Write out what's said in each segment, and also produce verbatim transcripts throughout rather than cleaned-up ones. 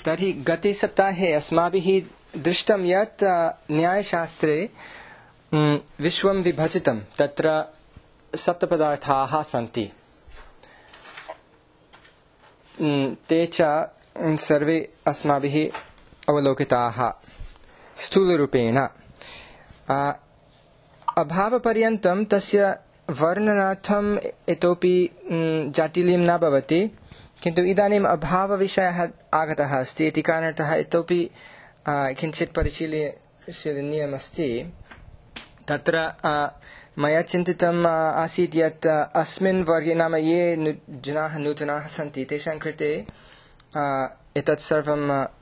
तर्हि गते सप्ताहे अस्माभिः दृष्टं यत् न्यायशास्त्रे विश्वं विभजितं, तत्र सप्तपदार्थाः सन्ति। ते च सर्वे अस्माभिः अवलोकिताः स्थूलरूपेण। अभावपर्यन्तं तस्य वर्णनार्थम् इतोपि जाटिल्यं न भवति, किन्तु इदानीम् अभावविषयः आगतः अस्ति इति कारणतः इतोपि किञ्चित् परिशीलनीयमस्ति। तत्र मया चिन्तितम् आसीत् यत् अस्मिन् वर्गे, नाम ये जनाः नूतनाः सन्ति तेषां कृते एतत् सर्वं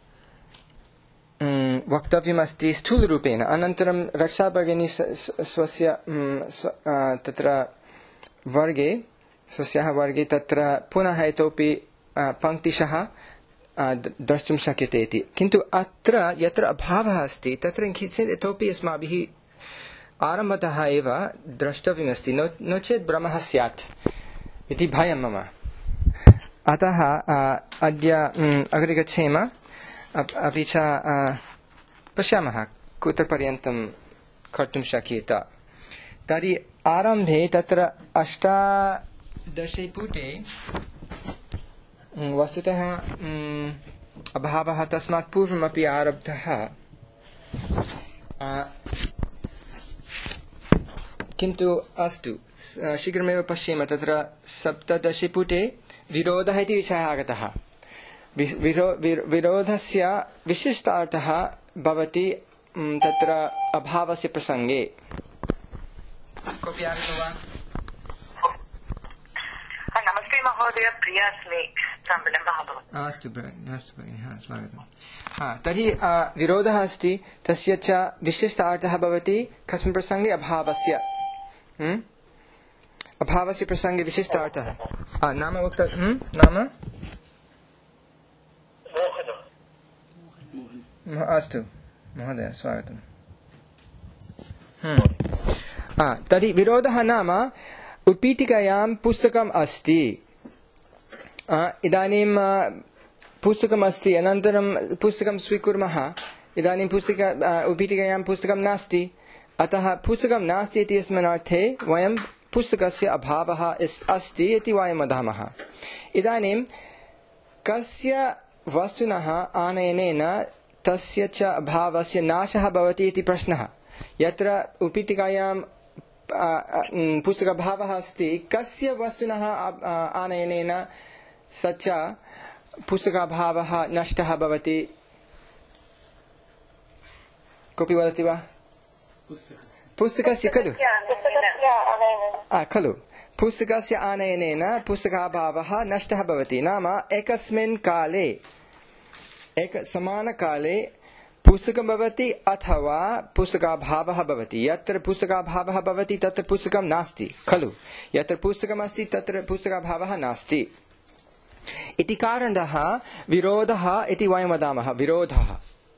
वक्तव्यमस्ति स्थूलरूपेण। अनन्तरं रक्षाभगिनी स्वस्य तत्र वर्गे स्वस्याः वर्गे तत्र पुनः इतोपि पङ्क्तिशः द्रष्टुं शक्यते इति। किन्तु अत्र यत्र अभावः अस्ति तत्र किञ्चित् इतोपि अस्माभिः आरम्भतः एव द्रष्टव्यमस्ति, नो नो चेत् भ्रमः स्यात् इति भयं मम। अतः अद्य अग्रे गच्छेम, अपि च पश्यामः कुत्र पर्यन्तं कर्तुं शक्येत। तर्हि आरम्भे तत्र अष्टादशे पुटे वस्तुतः अभावः तस्मात् पूर्वमपि आरब्धः, किन्तु अस्तु शीघ्रमेव पश्येम। तत्र सप्तदशे पुटे विरोधः इति विषयः आगतः। विरो विरोधस्य विशिष्टार्थः भवति तत्र अभावस्य प्रसङ्गे। कोऽपि आगतो वा? नमस्ते महोदय, प्रिया अस्मि। अस्तु अस्तु भगिनि, हा स्वागतं। हा तर्हि विरोधः अस्ति, तस्य च विशिष्टार्थः भवति कस्मिन् प्रसङ्गे? अभावस्य अभावस्य प्रसङ्गे विशिष्टार्थः नाम उक्त नाम अस्तु महोदय स्वागतम्। तर्हि विरोधः नाम उत्पीठिकायां पुस्तकम् अस्ति, इदानीं पुस्तकम् अस्ति, अनन्तरं पुस्तकं स्वीकुर्मः, इदानीं पुस्तिका उत्पीठिकायां पुस्तकं नास्ति, अतः पुस्तकं नास्ति इति अस्मिन् अर्थे वयं पुस्तकस्य अभावः अस्ति इति वयं वदामः। इदानीं कस्य वस्तुनः आनयनेन तस्य च अभावस्य नाशः भवति इति प्रश्नः। यत्र उत्पीठिकायां पुस्तकाभावः अस्ति, कस्य वस्तुनः आनयनेन स च पुस्तकाभावः नष्टः भवति? कोऽपि वदति वा? पुस्तकस्य खलु खलु पुस्तकस्य आनयनेन पुस्तकाभावः नष्टः भवति। नाम एकस्मिन् काले एक समानकाले पुस्तकं भवति अथवा पुस्तकाभावः भवति। यत्र पुस्तकाभावः भवति तत्र पुस्तकं नास्ति खलु, यत्र पुस्तकम् अस्ति तत्र पुस्तकाभावः नास्ति इति कारणतः विरोधः इति वयं वदामः। विरोधः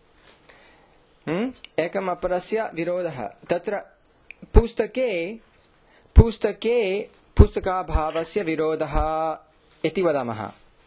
एकम् अपरस्य विरोधः। तत्र पुस्तके पुस्तके पुस्तकाभावस्य विरोधः इति वदामः।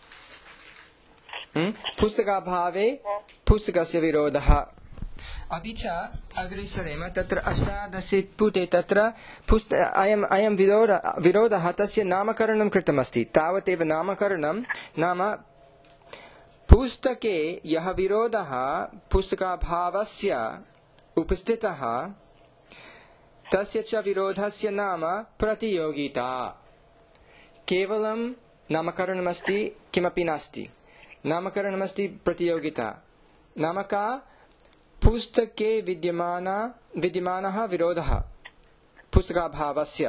पुस्तकाभावे पुस्तकस्य विरोधः। अपि च अग्रे सरेम। तत्र अष्टादशे पुटे तत्र पुस्त अयम् अयं विरोध विरोधः तस्य नामकरणं कृतमस्ति। तावदेव नामकरणं नाम पुस्तके यः विरोधः पुस्तकाभावस्य उपस्थितः तस्य च विरोधस्य नाम प्रतियोगिता। केवलं नामकरणमस्ति, किमपि नास्ति। नामकरणमस्ति प्रतियोगिता। नाम का? पुस्तके विद्यमान विद्यमानः विरोधः पुस्तकाभावस्य,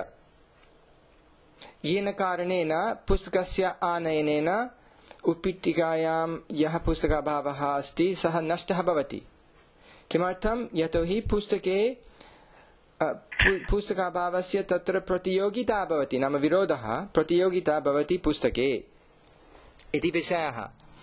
येन कारणेन पुस्तकस्य आनयनेन उत्पीठिकायां यः पुस्तकाभावः अस्ति सः नष्टः भवति। किमर्थं? यतोहि पुस्तके पुस्तकाभावस्य तत्र प्रतियोगिता भवति, नाम विरोधः प्रतियोगिता भवति पुस्तके इति विषयः।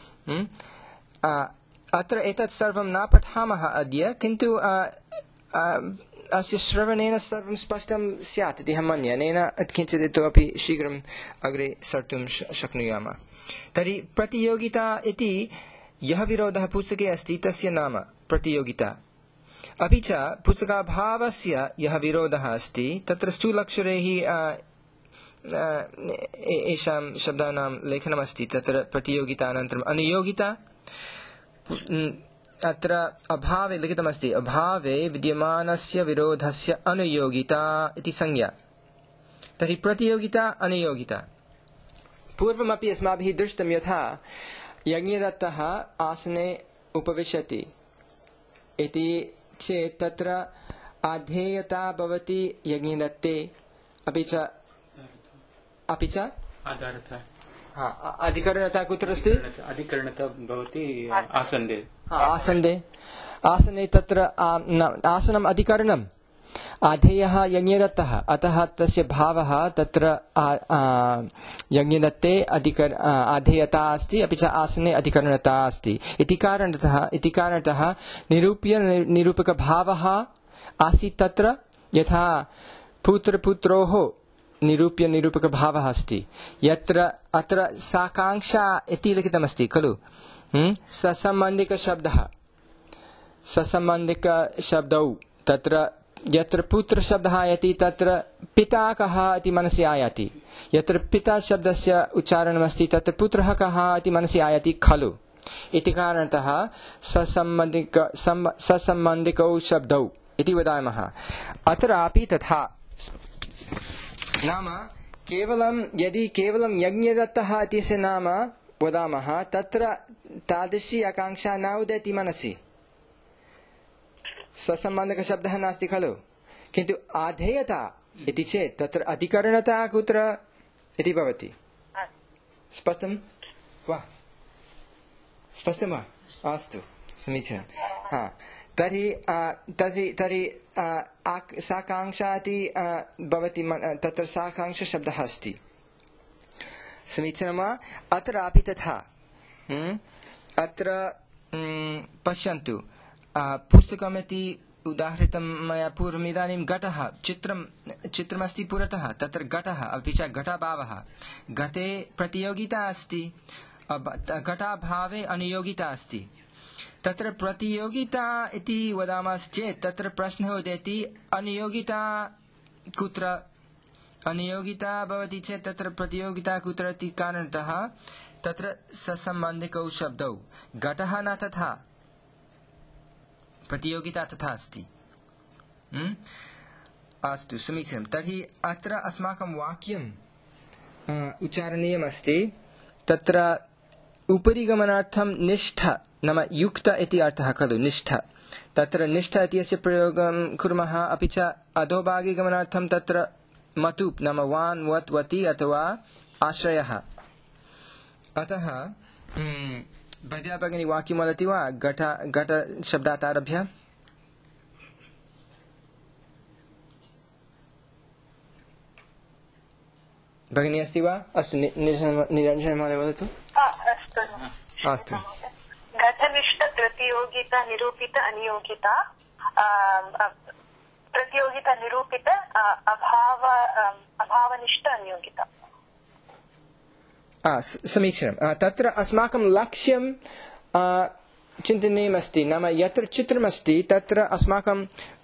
अत्र एतत् सर्वं न पठामः अद्य, किन्तु अस्य श्रवणेन सर्वं स्पष्टं स्यात् इति अहं मन्ये। अनेन किञ्चित् इतोपि शीघ्रम् अग्रे सर्तुं शक्नुयाम। तर्हि प्रतियोगिता इति यः विरोधः पुस्तके अस्ति तस्य नाम प्रतियोगिता। अपि च पुस्तकाभावस्य यः विरोधः अस्ति तत्र स्थूलक्षरैः एषां शब्दानां लेखनमस्ति। तत्र प्रतियोगिता अनन्तरम् अनुयोगिता। अत्र अभावे लिखितमस्ति अभावे विद्यमानस्य विरोधस्य अनुयोगिता इति संज्ञा। तर्हि प्रतियोगिता अनुयोगिता। पूर्वमपि अस्माभिः दृष्टं यथा यज्ञदत्तः आसने उपविशति इति चेत् तत्र आधेयता भवति यज्ञदत्ते अपि च अपि च आधारता हा अधिकरणता कुत्र अस्ति? अधिकरणता भवति आसन्दे। आसन्दे आसने तत्र आसनम् अधिकरणम् आधेयः यज्ञदत्तः अतः तस्य भावः तत्र यज्ञदत्ते अधिकर आधेयता अस्ति अपि च आसने अधिकरणता अस्ति इति कारणतः इति कारणतः निरूप्य निरूपकभावः आसीत् तत्र यथा पुत्रपुत्रोः निरूप्य निरूपकभावः अस्ति यत्र अत्र साकाङ्क्षा इति लिखितमस्ति खलु। ससम्बन्धिकशब्दः ससम्बन्धिकशब्दौ तत्र यत्र पुत्रशब्दः आयाति तत्र पिता कः इति मनसि आयाति। यत्र पिता शब्दस्य उच्चारणमस्ति तत्र पुत्रः कः इति मनसि आयाति खलु। इति कारणतः ससम्बन्धिक ससम्बन्धिकौ शब्दौ इति वदामः। अत्रापि तथा नाम केवलं यदि केवलं यज्ञदत्तः इत्यस्य नाम वदामः तत्र तादृशी आकाङ्क्षा न उदेति मनसि। ससम्बन्धकशब्दः नास्ति खलु। किन्तु आधेयता इति चेत् तत्र अधिकरणता कुत्र इति भवति। स्पष्टं वा? स्पष्टं वा? अस्तु समीचीनं। हा तर्हि तर्हि तर्हि साकाङ्क्षा इति भवति। तत्र साकाङ्क्षशब्दः अस्ति। समीचीनं वा? अत्रापि तथा। अत्र पश्यन्तु पुस्तकमिति उदाहृतं मया पूर्वम्। इदानीं घटः चित्रं चित्रमस्ति पुरतः तत्र घटः अपि च घटाभावः। घटे प्रतियोगिता अस्ति घटाभावे अनुयोगिता अस्ति। तत्र प्रतियोगिता इति वदामश्चेत् तत्र प्रश्नः उदेति अनुयोगिता कुत्र? अनुयोगिता भवति चेत् तत्र प्रतियोगिता कुत्र इति कारणतः तत्र ससम्बन्धिकौ शब्दौ। घटः न तथा प्रतियोगिता तथा अस्ति। अस्तु समीचीनं। तर्हि अत्र अस्माकं वाक्यं उच्चारणीयमस्ति। तत्र उपरि गमनार्थं निष्ठ नाम युक्त इति अर्थः खलु निष्ठ। तत्र निष्ठ इत्यस्य प्रयोगं कुर्मः। अपि च अधोभागे गमनार्थं तत्र मतुप् नाम वान् वत् वति अथवा आश्रयः। अतः भव्या भगिनी वाक्यं वदति वा? घट घट शब्दात् आरभ्य भगिनी अस्ति वा? अस्तु निरञ्जन महोदय वदतु। अस्तु। घटनिष्ठ प्रतियोगिता निरूपित अनियोगिता प्रतियोगिता निरूपित अभाव अभावनिष्ठ अनियोगिता। समीचीनं। तत्र अस्माकं लक्ष्यं चिन्तनीयमस्ति। नाम यत्र चित्रमस्ति तत्र अस्माकं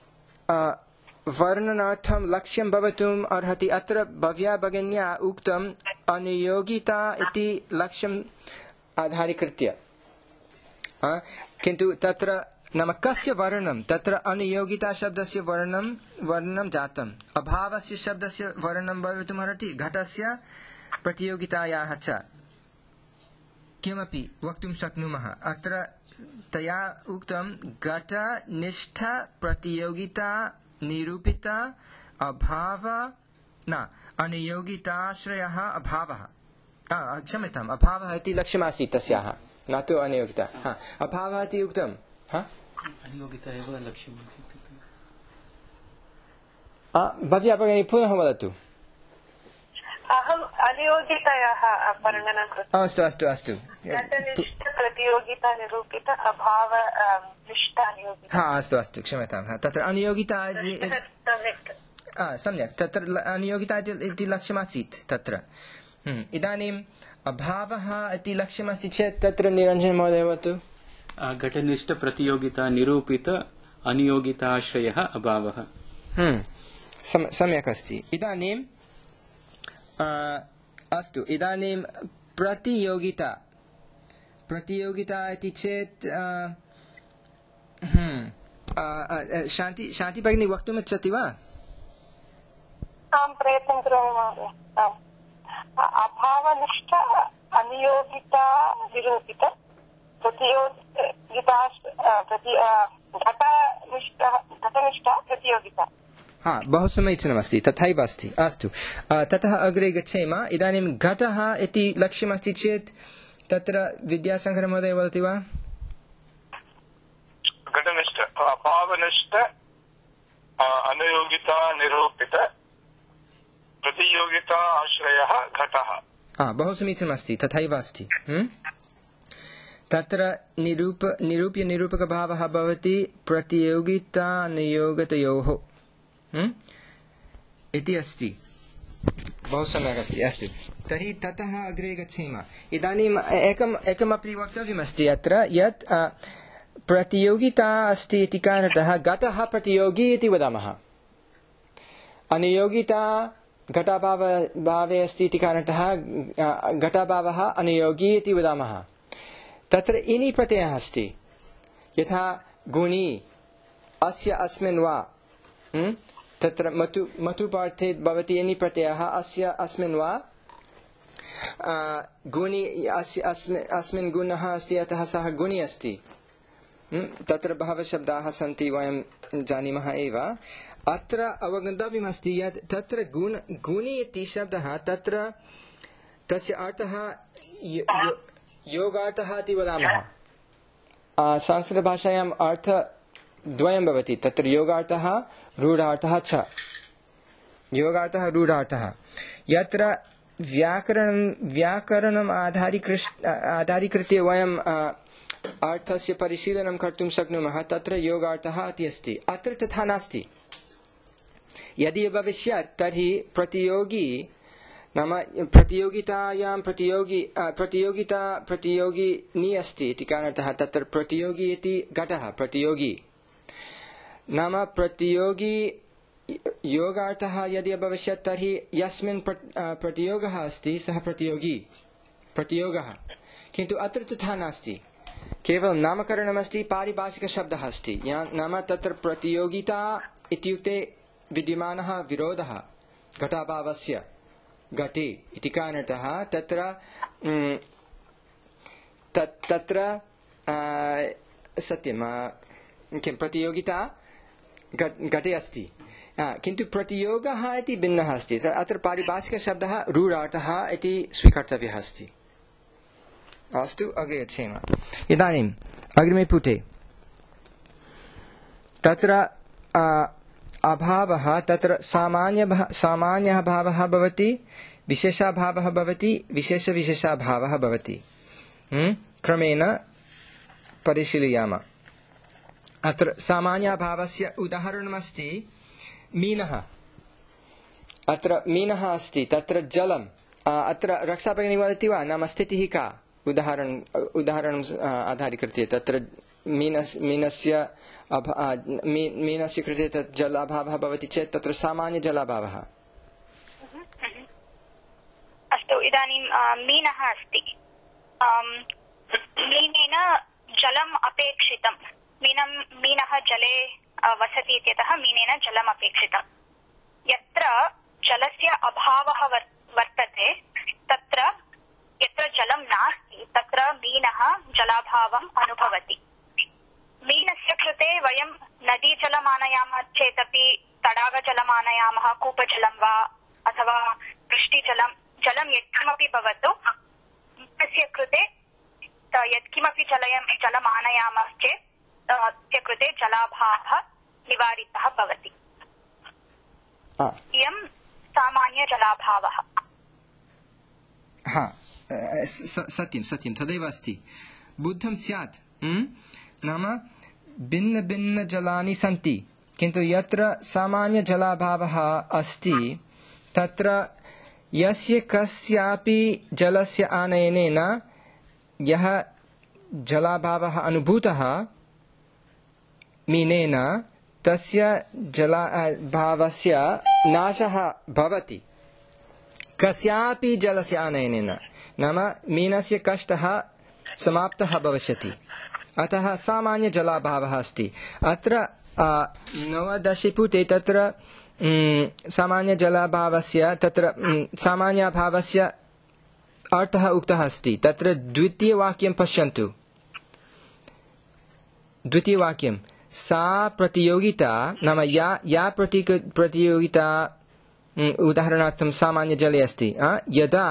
वर्णनार्थं लक्ष्यं भवितुम् अर्हति। अत्र भव्या भगिन्या उक्तम् अनुयोगिता इति लक्ष्यम् आधारीकृत्य। किन्तु तत्र नाम कस्य वर्णनं? तत्र अनुयोगिता शब्दस्य वर्णनं वर्णनं जातम्। अभावस्य शब्दस्य वर्णनं भवितुम् अर्हति। घटस्य प्रतियोगितायाः च किमपि वक्तुं शक्नुमः। अत्र तया उक्तं घटनिष्ठ प्रतियोगिता निरूपित अभाव न अनुयोगिताश्रयः अभावः। क्षम्यताम् अभावः इति लक्ष्यमासीत् तस्याः न तु अनुयोगिता। हा अभावः इति उक्तं। अनुयोगिता एव लक्ष्यमासीत्। भव्या भगिनी पुनः वदतु। अहम् अनुयोगितायाः वर्णनं कृतम्। अस्तु अस्तु अस्तु। प्रतियोगिता निरूपित अभाव निष्ठ अनुयोगिता। हा अस्तु अस्तु क्षम्यतां। तत्र अनुयोगिता सम्यक्। तत्र अनुयोगिता इति लक्ष्यमासीत् तत्र। इदानीं अभावः इति लक्ष्यमस्ति चेत् तत्र निरञ्जन महोदय वदतु। घटनिष्ठ प्रतियोगिता निरूपित अनियोगिताश्रयः अभावः। हम्म सम्यक् अस्ति। इदानीं अस्तु, इदानीं प्रतियोगिता प्रतियोगिता इति चेत् हम्म शान्ति शान्ति भगिनी वक्तुम् इच्छति वा? आं प्रयत्नं करोमि। अभावनिष्ठ अनियोगिता निरूपित प्रतियोगिता प्रति घटनिष्ठ घटनिष्ठ प्रतियोगिता। हा, बहु समीचीनमस्ति, तथैव अस्ति। अस्तु, ततः अग्रे गच्छेम। इदानीं घटः इति लक्ष्यमस्ति चेत् तत्र विद्यासागर महोदय वदति वा? घटनिष्ठ अभावनिष्ठ अनियोगिता निरूपित प्रतियोगिता आश्रयः घटः। हा, बहु समीचीनमस्ति, तथैव अस्ति। तत्र निरूप निरूप्य निरूपकभावः भवति प्रतियोगिता नियोगतयोः इति अस्ति। बहु सम्यक् अस्ति। अस्तु, तर्हि ततः अग्रे गच्छेम। इदानीम् एकम् एकमपि वक्तव्यमस्ति अत्र, यत् प्रतियोगिता अस्ति इति कारणतः घटः प्रतियोगी इति वदामः, अनियोगिता घटाभाव भावे अस्ति इति कारणतः घटाभावः अनियोगी इति वदामः। तत्र इनि प्रत्ययः अस्ति, यथा गुणी अस्य अस्मिन् वा, तत्र मतु मतुपार्थे भवति इनि प्रत्ययः अस्य अस्मिन् वा, गुणी अस्य अस्मिन् अस्मिन् गुणः अस्ति अतः सः गुणी अस्ति। तत्र बहवः शब्दाः सन्ति, वयं जानीमः एव। अत्र अवगन्तव्यमस्ति यत् तत्र गुण गुणी इति शब्दः, तत्र तस्य अर्थः योगार्थः इति वदामः। संस्कृतभाषायाम् अर्थ द्वयं भवति, तत्र योगार्थः रूढार्थः च। योगार्थः रूढार्थः, यत्र व्याकरणं व्याकरणम् आधारीकृत आधारीकृत्य वयं अर्थस्य परिशीलनं कर्तुं शक्नुमः, तत्र योगार्थः इति अस्ति। अत्र तथा नास्ति। यदि भविष्यत् तर्हि प्रतियोगी नाम प्रतियोगितायां प्रतियोगी प्रतियोगिता प्रतियोगिनी अस्ति इति कारणतः तत्र प्रतियोगी इति घटः प्रतियोगी नाम प्रतियोगी योगार्थः यदि अभविष्यत् तर्हि यस्मिन् प्रतियोगः अस्ति सः प्रतियोगी प्रतियोगः। किन्तु अत्र तथा नास्ति, केवलं नामकरणमस्ति, पारिभाषिकशब्दः अस्ति। नाम तत्र प्रतियोगिता इत्युक्ते विद्यमानः विरोधः घटाभावस्य घटे इति कारणतः तत्र तत्र सत्यं किं प्रतियोगिता घटे अस्ति, किन्तु प्रतियोगः इति भिन्नः अस्ति। अत्र पारिभाषिकशब्दः रूढार्थः इति स्वीकर्तव्यः अस्ति। अस्तु, अग्रे गच्छेम। इदानीम् अग्रिमे पुटे तत्र अभावः, तत्र सामान्य सामान्यः भावः भवति, विशेषाभावः भवति, विशेषविशेषाभावः भवति। क्रमेण परिशीलयामः। अत्र सामान्यभावस्य उदाहरणमस्ति मीनः। अत्र मीनः अस्ति, तत्र जलम्। अत्र रक्षाभगिनी वदति वा, नाम स्थितिः का? उदाहरणम् उदाहरणम् आधारीकृत्य तत्र मीनस् मीनस्य मीनस्य कृते तत् जलाभावः भवति चेत् तत्र सामान्य जलाभावः। अस्तु, इदानीं मीनः अस्ति, मीनेन जलम् अपेक्षितं। मीनं मीनः जले वसति इत्यतः मीनेन जलम् अपेक्षितं। यत्र जलस्य अभावः वर्तते तत्र यत्र जलं नास्ति तत्र मीनः जलाभावम् अनुभवति। मीनस्य कृते वयं नदीजलम् आनयामः चेदपि, तडागजलम् आनयामः, कूपजलं वा अथवा वृष्टिजलं, जलं यत्किमपि भवतु, मीनस्य कृते यत्किमपि जलयं जलम् आनयामः चेत् तस्य कृते जलाभावः निवारितः भवति। इयं सामान्यजलाभावः। हा, सत्यं सत्यं तदेव अस्ति, बुद्धं स्यात्। नाम भिन्न भिन्न जलानि सन्ति, किन्तु यत्र सामान्य जलाभावः अस्ति तत्र यस्य कस्यापि जलस्य आनयनेन यः जलाभावः अनुभूतः मीनेन तस्य जलाभावस्य नाशः भवति कस्यापि जलस्य आनयनेन नाम मीनस्य कष्टः समाप्तः भविष्यति अतः सामान्य जलाभावः अस्ति अत्र नवदशे पुटे तत्र सामान्य जलाभावस्य तत्र सामान्याभावस्य अर्थः उक्तः अस्ति तत्र द्वितीयवाक्यं पश्यन्तु द्वितीयवाक्यं सा प्रतियोगिता नाम या या प्रति प्रतियोगिता उदाहरणार्थं सामान्य जले अस्ति यदा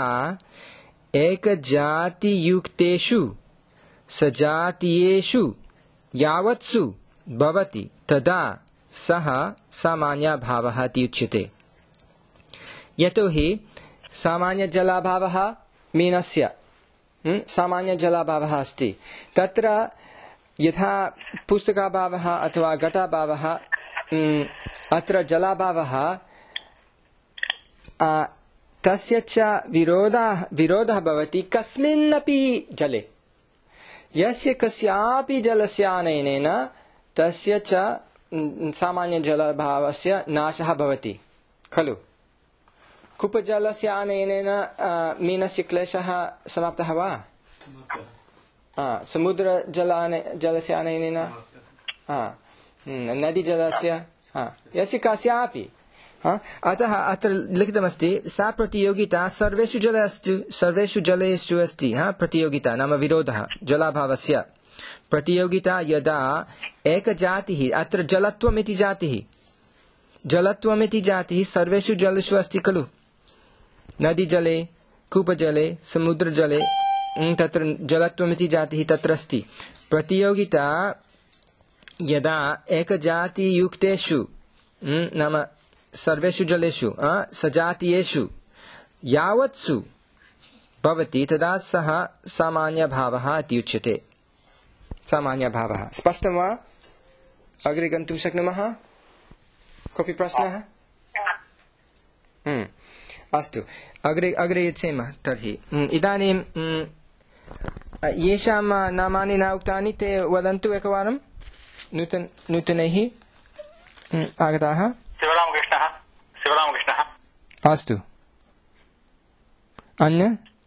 एकजातियुक्तेषु सजातीयेषु यावत्सु भवति तदा सः सामान्यभावः इति उच्यते यतोहि सामान्यजलाभावः मीनस्य सामान्यजलाभावः अस्ति तत्र यथा पुस्तकाभावः अथवा घटाभावः अत्र जलाभावः तस्य च विरोधः विरोधः भवति कस्मिन्नपि जले यस्य कस्यापि जलस्य आनयनेन तस्य च सामान्यजलभावस्य नाशः भवति खलु कूपजलस्य आनयनेन मीनस्य क्लेशः समाप्तः वा समुद्रजलाने जलस्य आनयनेन नदीजलस्य यस्य कस्यापि अतः अत्र लिखितमस्ति सा प्रतियोगिता सर्वेषु जलेषु सर्वेषु जलेषु अस्ति प्रतियोगिता नाम विरोधः जलाभावस्य प्रतियोगिता यदा एकजातिः अत्र जलत्वमिति जातिः जलत्वमिति जातिः सर्वेषु जलेषु अस्ति खलु नदीजले कूपजले समुद्रजले तत्र जलत्वमिति जातिः तत्र अस्ति प्रतियोगिता यदा एकजातियुक्तेषु नाम सर्वेषु जलेषु सजातीयेषु यावत्सु भवति तदा सः सामान्यभावः इति उच्यते सामान्यभावः स्पष्टं वा अग्रे गन्तुं शक्नुमः कोऽपि प्रश्नः अस्तु अग्रे अग्रे यच्छेम तर्हि इदानीं येषां नामानि न उक्तानि ते वदन्तु एकवारं नूतन नूतनैः आगताः शिवरामकृष्णः शिवरामकृष्णः अस्तु अन्य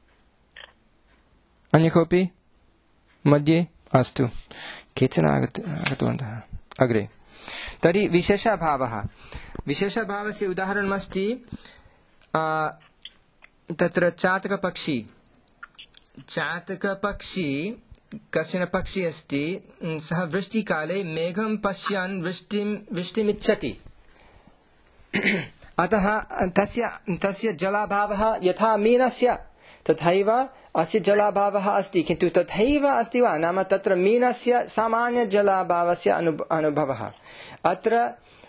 अन्य कोऽपि मध्ये अस्तु केचन आगत आगतवन्तः अग्रे तर्हि विशेषभावः विशेषभावस्य उदाहरणमस्ति तत्र चातकपक्षी चातकपक्षी कश्चन पक्षी अस्ति सः वृष्टिकाले मेघं पश्यन् वृष्टिं वृष्टिमिच्छति अतः तस्य तस्य जलाभावः यथा मीनस्य तथैव अस्य जलाभावः अस्ति किन्तु तथैव अस्ति वा नाम तत्र मीनस्य सामान्यजलाभावस्य अनु अनुभवः अत्र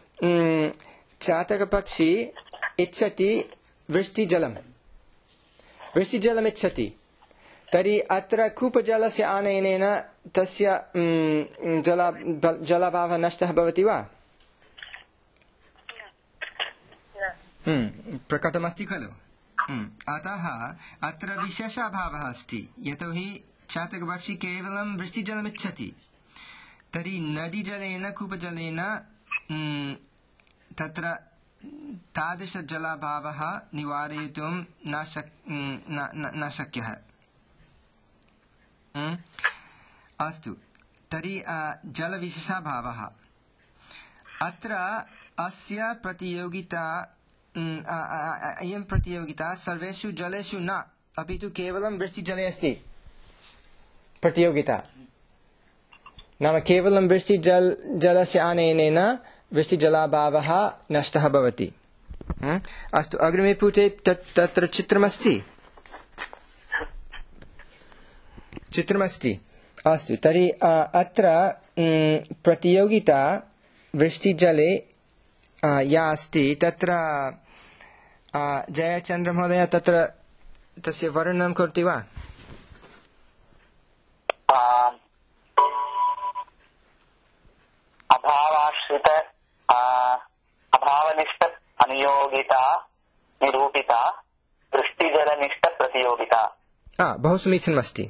चातकपक्षी इच्छति वृष्टिजलं वृष्टिजलम् इच्छति तर्हि अत्र कूपजलस्य आनयनेन तस्य जला जलाभावः नष्टः भवति वा प्रकटमस्ति खलु अतः अत्र विशेषाभावः अस्ति यतोहि चातकपक्षी केवलं वृष्टिजलमिच्छति तर्हि नदीजलेन कूपजलेन तत्र तादृशजलाभावः निवारयितुं न शक् न शक्यः अस्तु तर्हि जलविशेषाभावः अत्र अस्य प्रतियोगिता अयं प्रतियोगिता सर्वेषु जलेषु न अपि तु केवलं वृष्टिजले अस्ति प्रतियोगिता नाम केवलं वृष्टिजल जलस्य आनयनेन वृष्टिजलाभावः नष्टः भवति अस्तु अग्रिमे पुटे तत्र चित्रमस्ति चित्रमस्ति अस्तु तर्हि अत्र प्रतियोगिता वृष्टिजले या अस्ति तत्र जयचन्द्र महोदय तत्र तस्य वर्णनं करोति वा अभावाश्रित अभावनिष्ठ अनियोगिता निरूपिता वृष्टिजलनिष्ठप्रतियोगिता। हा, बहु समीचीनमस्ति।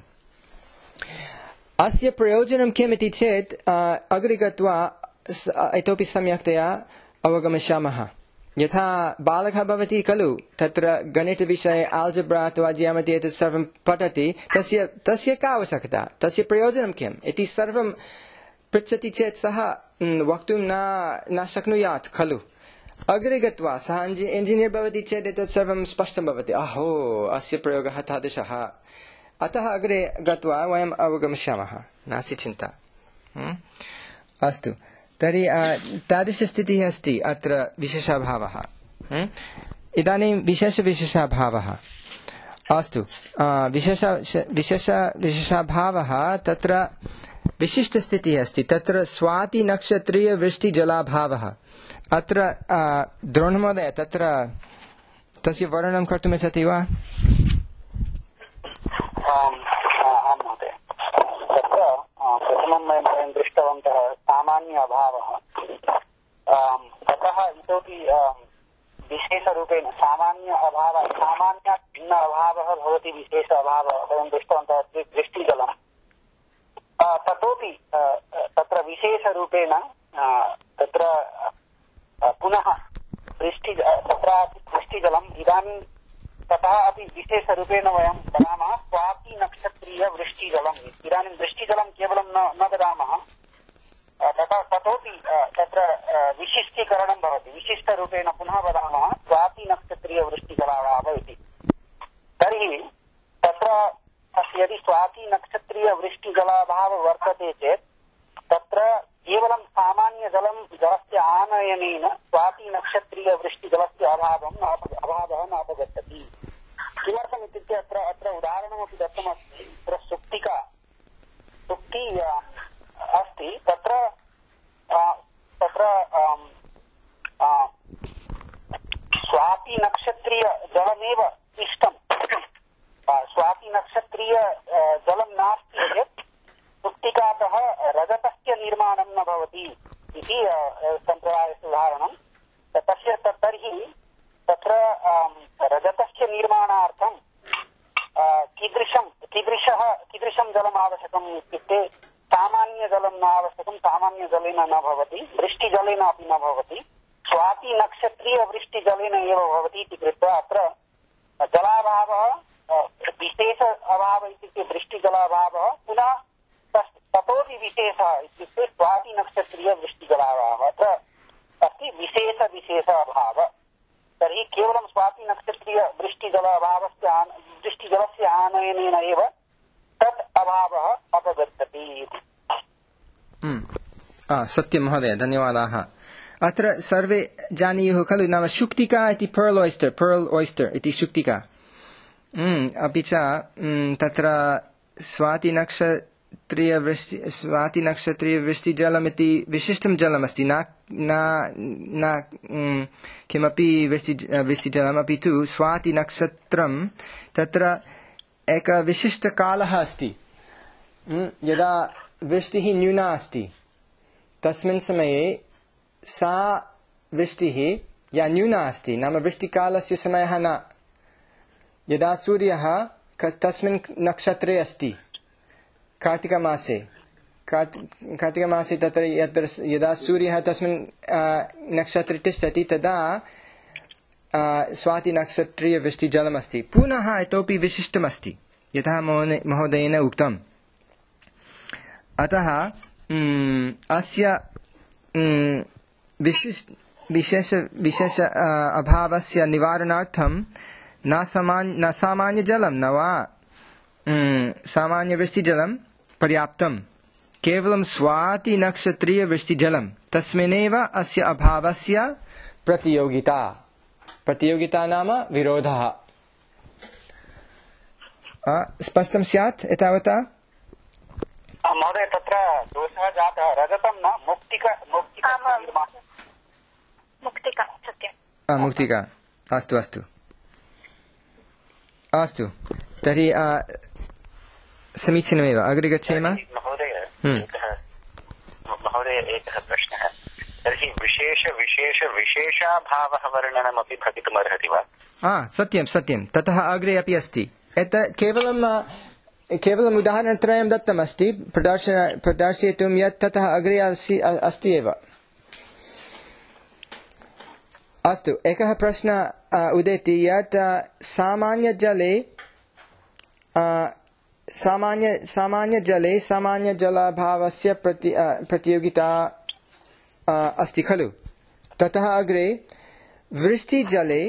अस्य प्रयोजनं किम् इति चेत् अग्रे गत्वा इतोपि सम्यक्तया अवगमिष्यामः। यथा बालकः भवति खलु, तत्र गणितविषये आल्जब्रा अथवा जियोमेट्री एतत् सर्वं पठति, तस्य तस्य का आवश्यकता, तस्य प्रयोजनं किम् इति सर्वं पृच्छति चेत् सः वक्तुं न न शक्नुयात् खलु। अग्रे गत्वा सः इंजीनियर् भवति चेत् एतत् सर्वं स्पष्टं भवति, अहो अस्य प्रयोगः तादृशः। अतः अग्रे गत्वा वयम् अवगमिष्यामः, नास्ति चिन्ता। अस्तु, तर्हि तादृशस्थितिः अस्ति अत्र विशेषाभावः। इदानीं विशेषविशेषाभावः। अस्तु, विशेष विशेष विशेषाभावः तत्र विशिष्टस्थितिः अस्ति। तत्र स्वातिनक्षत्रीयवृष्टिजलाभावः। अत्र द्रोणमहोदय तत्र तस्य वर्णनं कर्तुम् इच्छति वा? प्रथमं वयं दृष्टवन्तः सामान्य अभावः, ततः इतोपि विशेषरूपेण सामान्य अभावः, सामान्यात् भिन्न अभावः भवति विशेष अभावः वयं दृष्टवन्तः वृष्टिजलं। ततोपि तत्र विशेषरूपेण तत्र पुनः वृष्टि तत्र वृष्टिजलम् इदानीं ततः अपि विशेषरूपेण वयं वदामः स्वातिनक्षत्रीयवृष्टिजलम्। इदानीं वृष्टिजलं केवलं न न वदामः, तथा ततोपि तत्र विशिष्टीकरणं भवति। विशिष्टरूपेण पुनः वदामः स्वातिनक्षत्रीयवृष्टिजलाभाव इति। तर्हि तत्र यदि स्वातिनक्षत्रीयवृष्टिजलाभाव वर्तते चेत् तत्र केवलं सामान्यजलं जलस्य आनयनेन स्वातिनक्षत्रीयवृष्टिजलस्य अभावं न अभावः न अपगच्छति। किमर्थम् इत्युक्ते अत्र अत्र उदाहरणमपि दत्तमस्ति। तत्र सुक्तिका सुक्ति अस्ति, तत्र तत्र स्वातिनक्षत्रीयजलमेव इष्टं। स्वातिनक्षत्रीयजलं नास्ति चेत् सुक्तिकातः रजतस्य निर्माणं न भवति इति सम्प्रदायस्य उदाहरणं। तस्य तर्हि तत्र रजतस्य निर्माणार्थं कीदृशं कीदृशः कीदृशं जलम् आवश्यकम् इत्युक्ते सामान्यजलं न आवश्यकं, सामान्यजलेन न भवति, वृष्टिजलेन अपि न भवति, स्वातिनक्षत्रीयवृष्टिजलेन एव भवति इति कृत्वा अत्र जलाभावः विशेष अभावः इत्युक्ते वृष्टिजलाभावः, पुनः ततोपि विशेषः इत्युक्ते स्वातिनक्षत्रीयवृष्टिजलाभावः। अत्र अस्ति विशेषविशेष अभावः। तर्हि केवलं स्वातिनक्षत्रीयवृष्टिजलाभावस्य वृष्टिजलस्य आनयनेन एव तत् अभावः अपगच्छति। सत्यं महोदय, धन्यवादाः। अत्र सर्वे जानीयुः खलु, नाम शुक्तिका इति पर्ल् ओयस्टर्, पर्ल् ओयस्टर् इति शुक्तिका। अपि च तत्र स्वातिनक्षत्रीयवृष्टि स्वातिनक्षत्रीयवृष्टिजलमिति विशिष्टं जलमस्ति, न न किमपि वृष्टि वृष्टिजलमपि तु स्वातिनक्षत्रं तत्र एकः विशिष्टकालः अस्ति। यदा वृष्टिः न्यूना अस्ति तस्मिन् समये सा वृष्टिः या न्यूना अस्ति, नाम वृष्टिकालस्य समयः न, यदा सूर्यः तस्मिन् नक्षत्रे अस्ति, कार्तिकमासे कार्तिकमासे तत्र यत्र यदा सूर्यः तस्मिन् नक्षत्रे तिष्ठति तदा स्वातिनक्षत्रीयवृष्टिजलमस्ति। पुनः इतोपि विशिष्टमस्ति, यथा महोदयेन उक्तम्। अतः अस्य विशिष्ट विशेष विशेष अभावस्य निवारणार्थं न सामान्य न सामान्यजलं न वा सामान्यवृष्टिजलं पर्याप्तं, केवलं स्वातिनक्षत्रीयवृष्टिजलं, तस्मिन्नेव अस्य अभावस्य प्रतियोगिता। प्रतियोगिता नाम विरोधः। स्पष्टं स्यात् एतावता? महोदय तत्र दोषः जातः, रजतं न मुक्तिका मुक्तिका मुक्तिका सत्यं मुक्तिका। अस्तु अस्तु अस्तु, तर्हि समीचीनमेव, अग्रे गच्छेम। महोदय महोदय एकः प्रश्नः। तर्हि विशेष विशेष विशेष विशेषाभावः वर्णनमपि भवितुमर्हति वा? हा सत्यं सत्यं ततः अग्रे अपि अस्ति एतत् केवलं केवलम् उदाहरणत्रयं दत्तमस्ति प्रदर्शन प्रदर्शयितुं यत् ततः अग्रे अस्ति अस्ति एव। अस्तु एकः प्रश्नः उदेति यत् सामान्यजले सामान्य सामान्यजले सामान्यजलाभावस्य प्रति प्रतियोगिता अस्ति खलु ततः अग्रे वृष्टिजले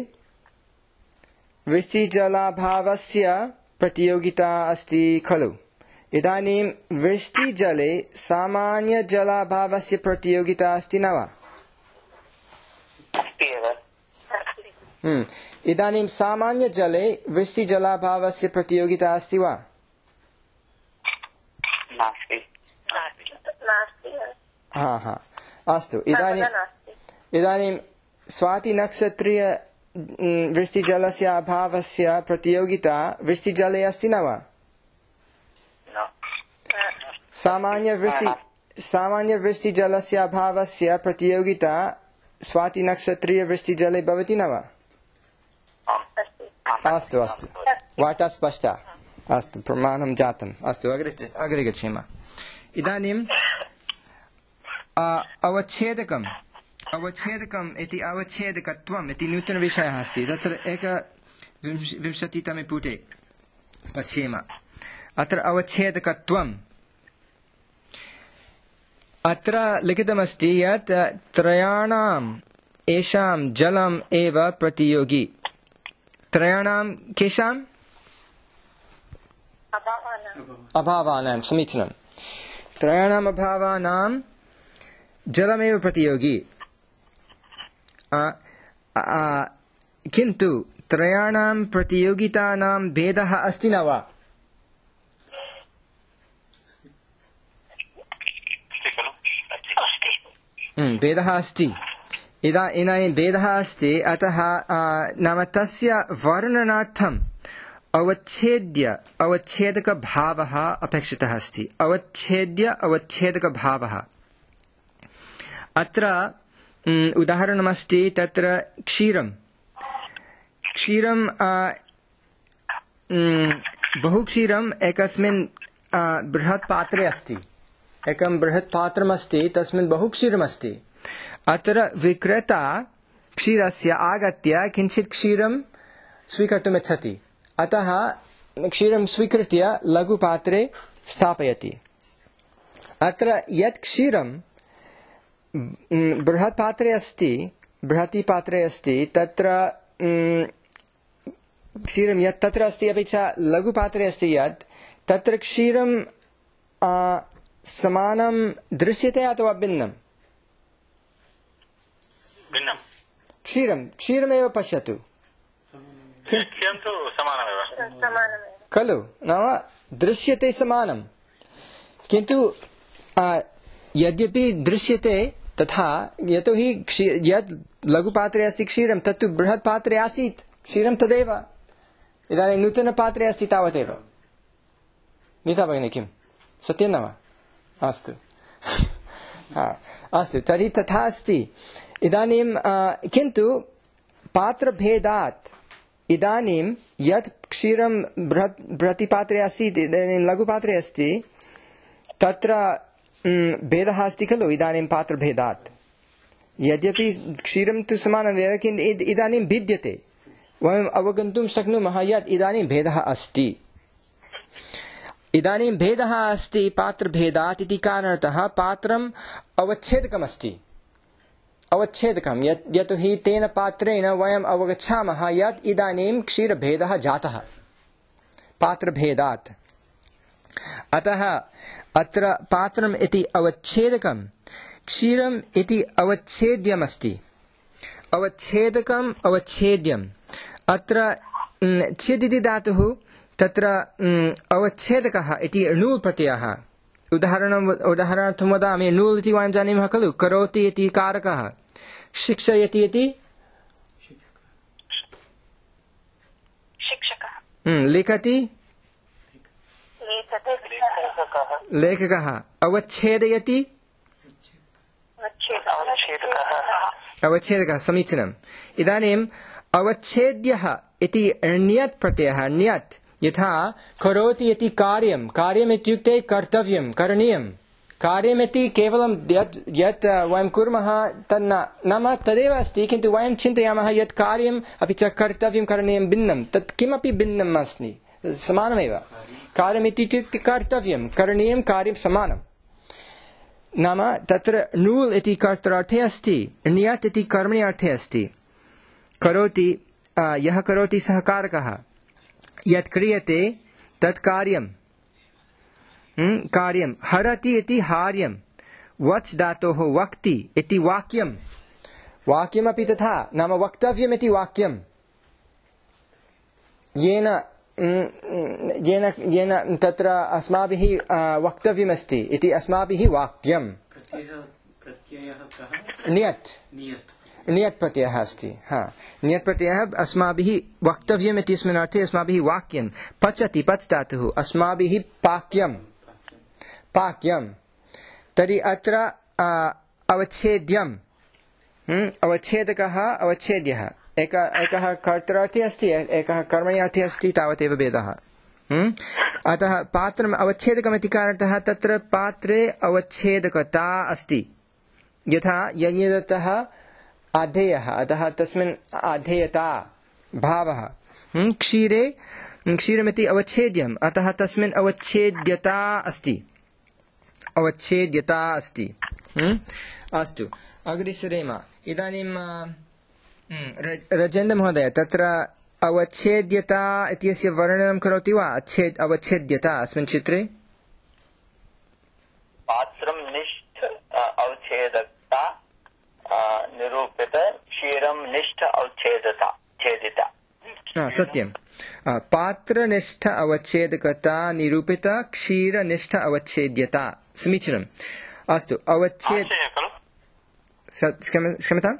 वृष्टिजलाभावस्य प्रतियोगिता अस्ति खलु इदानीं वृष्टिजले सामान्यजलाभावस्य प्रतियोगिता अस्ति न वा? इदानीं सामान्यजले वृष्टिजलाभावस्य प्रतियोगिता अस्ति वा? हा हा अस्तु इदानीं इदानीं स्वातिनक्षत्रीय वृष्टिजलस्य अभावस्य प्रतियोगिता वृष्टिजले अस्ति न वा? सामान्यवृष्टि सामान्यवृष्टिजलस्य अभावस्य प्रतियोगिता स्वातिनक्षत्रीयवृष्टिजले भवति न वा? अस्तु अस्तु वार्ता स्पष्टा अस्तु प्रमाणं जातम् अस्तु अग्रे अग्रे गच्छेम। इदानीम् अवच्छेदकम् अवच्छेदकम् इति अवच्छेदकत्वम् इति नूतनविषयः अस्ति तत्र एक विंशतितमे पुटे पश्येम। अत्र अवच्छेदकत्वम् अत्र लिखितमस्ति यत् त्रयाणाम् येषां जलम् एव प्रतियोगी त्रयाणां केषाम् अभावानां समीचीनं त्रयाणाम् अभावानां जलमेव प्रतियोगी किन्तु त्रयाणां प्रतियोगितानां भेदः अस्ति न वा? भेदः अस्ति इदानीं भेदः अस्ति अतः नाम तस्य वर्णनार्थम् अवच्छेद्य अवच्छेदकभावः अपेक्षितः अस्ति अवच्छेद्य अवच्छेदकभावः अत्र उदाहरणमस्ति तत्र क्षीरं क्षीरं बहु क्षीरम् एकस्मिन् बृहत् पात्रे अस्ति एकं बृहत् पात्रमस्ति तस्मिन् बहु क्षीरमस्ति अत्र विक्रेता क्षीरस्य आगत्य किञ्चित् क्षीरं स्वीकर्तुमिच्छति अतः क्षीरं स्वीकृत्य लघुपात्रे स्थापयति अत्र यत् क्षीरं बृहत् पात्रे अस्ति बृहति पात्रे अस्ति तत्र क्षीरं यत् तत्र अस्ति अपि च लघुपात्रे अस्ति यत् तत्र क्षीरं समानं दृश्यते अथवा भिन्नं? क्षीरं क्षीरमेव पश्यतु खलु नाम दृश्यते समानं किन्तु यद्यपि दृश्यते तथा यतोहि यत् लघुपात्रे अस्ति क्षीरं तत्तु बृहत् पात्रे आसीत् क्षीरं तदेव इदानीं नूतनपात्रे अस्ति तावदेव। नीता भगिनी किं सत्यं न वा? अस्तु अस्तु तर्हि तथा अस्ति इदानीं किन्तु पात्रभेदात् इदानीं यत् क्षीरं बृहत् बृहत्पात्रे आसीत् इदानीं लघुपात्रे अस्ति तत्र भेदः अस्ति खलु इदानीं पात्रभेदात् यद्यपि क्षीरं तु समानमेव किन्तु इदानीं भिद्यते वयम् अवगन्तुं शक्नुमः यत् इदानीं भेदः अस्ति इदानीं भेदः अस्ति पात्रभेदात् इति कारणतः पात्रम् अवच्छेदकमस्ति अवच्छेदकं यत् यतोहि तेन पात्रेण वयम् अवगच्छामः यत् इदानीं क्षीरभेदः जातः पात्रभेदात् अतः अत्र पात्रम् इति अवच्छेदकं क्षीरम् इति अवच्छेद्यमस्ति अवच्छेदकम् अवच्छेद्यम् अत्र छेद् इति धातुः तत्र अवच्छेदकः इति णुल् प्रत्ययः उदाहरणम् उदाहरणार्थं वदामि णुल् इति वयं जानीमः खलु करोति इति कारकः शिक्षयति इति शिक्षकः लिखति लेखकः अवच्छेदयति अवच्छेदकः समीचीनम् इदानीम् अवच्छेद्यः इति ण्यत् प्रत्ययः ण्यत् यथा करोति इति कार्यं कार्यम् इत्युक्ते कर्तव्यं करणीयं कार्यमिति केवलं यत् यत् वयं कुर्मः तन्न नाम तदेव अस्ति किन्तु वयं चिन्तयामः यत् कार्यम् अपि च कर्तव्यं करणीयं भिन्नं तत् किमपि भिन्नम् अस्ति समानमेव कार्यमिति इत्युक्ते कर्तव्यं करणीयं कार्यं समानं नाम तत्र नूल् इति कर्तरार्थे अस्ति ण्यत् इति कर्मणि अर्थे अस्ति करोति यः करोति सः कारकः यत् क्रियते तत् कार्यं कार्यं हरति इति हार्यं वच् धातोः वक्ति इति वाक्यं वाक्यमपि तथा नाम वक्तव्यम् इति वाक्यं येन येन येन तत्र अस्माभिः वक्तव्यमस्ति इति अस्माभिः वाक्यं ण्यत् ण्यत् प्रत्ययः अस्ति हा ण्यत् प्रत्ययः अस्माभिः वक्तव्यम् इत्यस्मिन् अर्थे अस्माभिः वाक्यं पचति पच् धातुः अस्माभिः पाक्यं पाक्यं तर्हि अत्र अवच्छेद्यम् अवच्छेदकः अवच्छेद्यः एक एकः कर्तरार्थे अस्ति एकः कर्मणि अर्थे अस्ति तावदेव भेदः अतः पात्रम् अवच्छेदकमिति कारणतः तत्र पात्रे अवच्छेदकता अस्ति यथा यज्ञदत्तः आधेयः अतः तस्मिन् आधेयता भावः क्षीरे क्षीरमिति अवच्छेद्यम् अतः तस्मिन् अवच्छेद्यता अस्ति अवच्छेद्यता अस्ति अस्तु अग्रे सरेम इदानीं रजेन्द्र महोदय तत्र अवच्छेद्यता इत्यस्य वर्णनं करोति वा अच्छेद अवच्छेद्यता अस्मिन् चित्रे पात्रं निष्ठ अवच्छेदकता निरूपित क्षीरं निष्ठ अवच्छेदता छेदिता सत्यं पात्रनिष्ठ अवच्छेदकता निरूपित क्षीरनिष्ठ अवच्छेद्यता समीचीनम् अस्तु अवच्छेद क्षम्यतां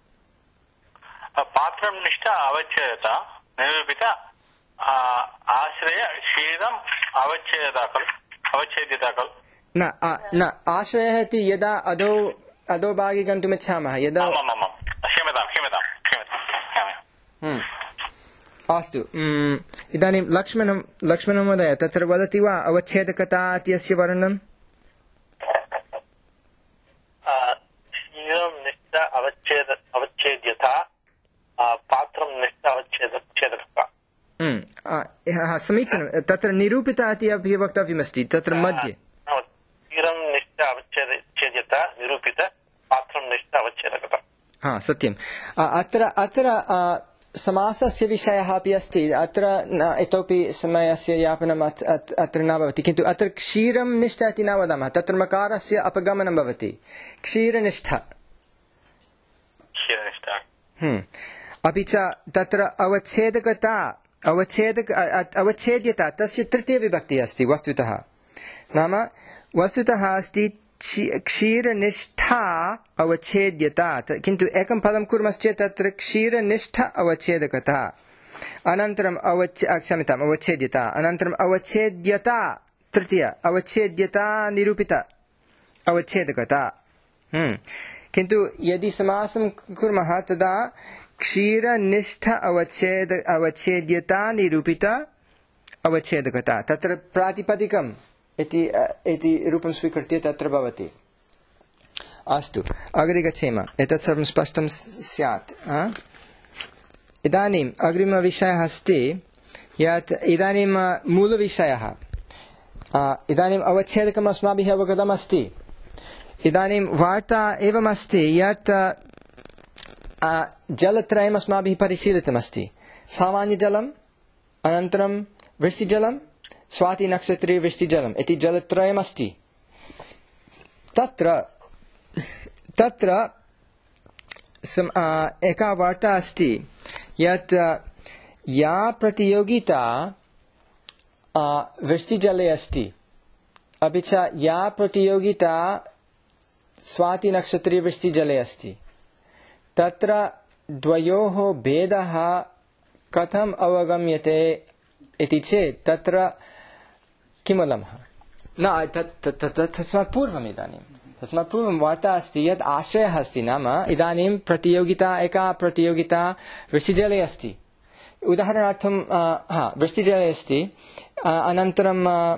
पात्रं निष्ठ अवच्छेदता निरूपित आश्रय क्षीरम् अवच्छेदता खलु अवच्छेद्यता खलु न न आश्रयः इति यदा अधो अधोभागे गन्तुमिच्छामः यदा क्षम्यतां क्षम्यतां क्षम्यतां अस्तु इदानीं लक्ष्मणं लक्ष्मणमहोदय तत्र वदति वा अवच्छेदकता इत्यस्य वर्णनं क्षीरं निष्ठ अवच्छेद अवच्छेद्यता पात्रं निष्ठ अवच्छेदकता समीचीनं तत्र निरूपिता इति अपि वक्तव्यमस्ति तत्र मध्ये क्षीरं निष्ठ अवच्छेद्यता निरूपित पात्रं निष्ठ अवच्छेदकता हा सत्यम् अत्र अत्र समासस्य विषयः अपि अस्ति अत्र इतोपि समयस्य यापनम् अत्र न भवति किन्तु अत्र क्षीरं निष्ठ इति न वदामः तत्र मकारस्य अपगमनं भवति क्षीरनिष्ठ अपि च तत्र अवच्छेदकता अवच्छेदक अवच्छेद्यता तस्य तृतीयविभक्तिः अस्ति वस्तुतः नाम वस्तुतः अस्ति क्षीरनिष्ठा अवच्छेद्यता किन्तु एकं पदं कुर्मश्चेत् तत्र क्षीरनिष्ठ अवच्छेदकता अनन्तरम् अवच्छ क्षम्यताम् अवच्छेद्यता अनन्तरम् अवच्छेद्यता तृतीय अवच्छेद्यता निरूपित अवच्छेदकता किन्तु यदि समासं कुर्मः तदा क्षीरनिष्ठ अवच्छेद अवच्छेद्यता निरूपित अवच्छेदकता तत्र प्रातिपदिकम् इति इति रूपं स्वीकृत्य तत्र भवति अस्तु अग्रे गच्छेम एतत् सर्वं स्पष्टं स्यात् इदानीम् अग्रिमविषयः अस्ति यत् इदानीं मूलविषयः इदानीम् अवच्छेदकम् अस्माभिः अवगतम् अस्ति इदानीं वार्ता एवमस्ति यत् जलत्रयम् अस्माभिः परिशीलितमस्ति सामान्यजलम् अनन्तरं वृष्टिजलं स्वातिनक्षत्रे वृष्टिजलम् इति जलत्रयमस्ति तत्र तत्र एका वार्ता अस्ति यत् या प्रतियोगिता वृष्टिजले अस्ति अपि च या प्रतियोगिता स्वातिनक्षत्रे वृष्टिजले अस्ति तत्र द्वयोः भेदः कथम् अवगम्यते इति चेत् तत्र किमलमः न तत् तस्मात् पूर्वम् इदानीं तस्मात् पूर्वं वार्ता अस्ति यत् आश्रयः अस्ति नाम इदानीं प्रतियोगिता एका प्रतियोगिता वृष्टिजले अस्ति उदाहरणार्थं हा वृष्टिजले अस्ति अनन्तरं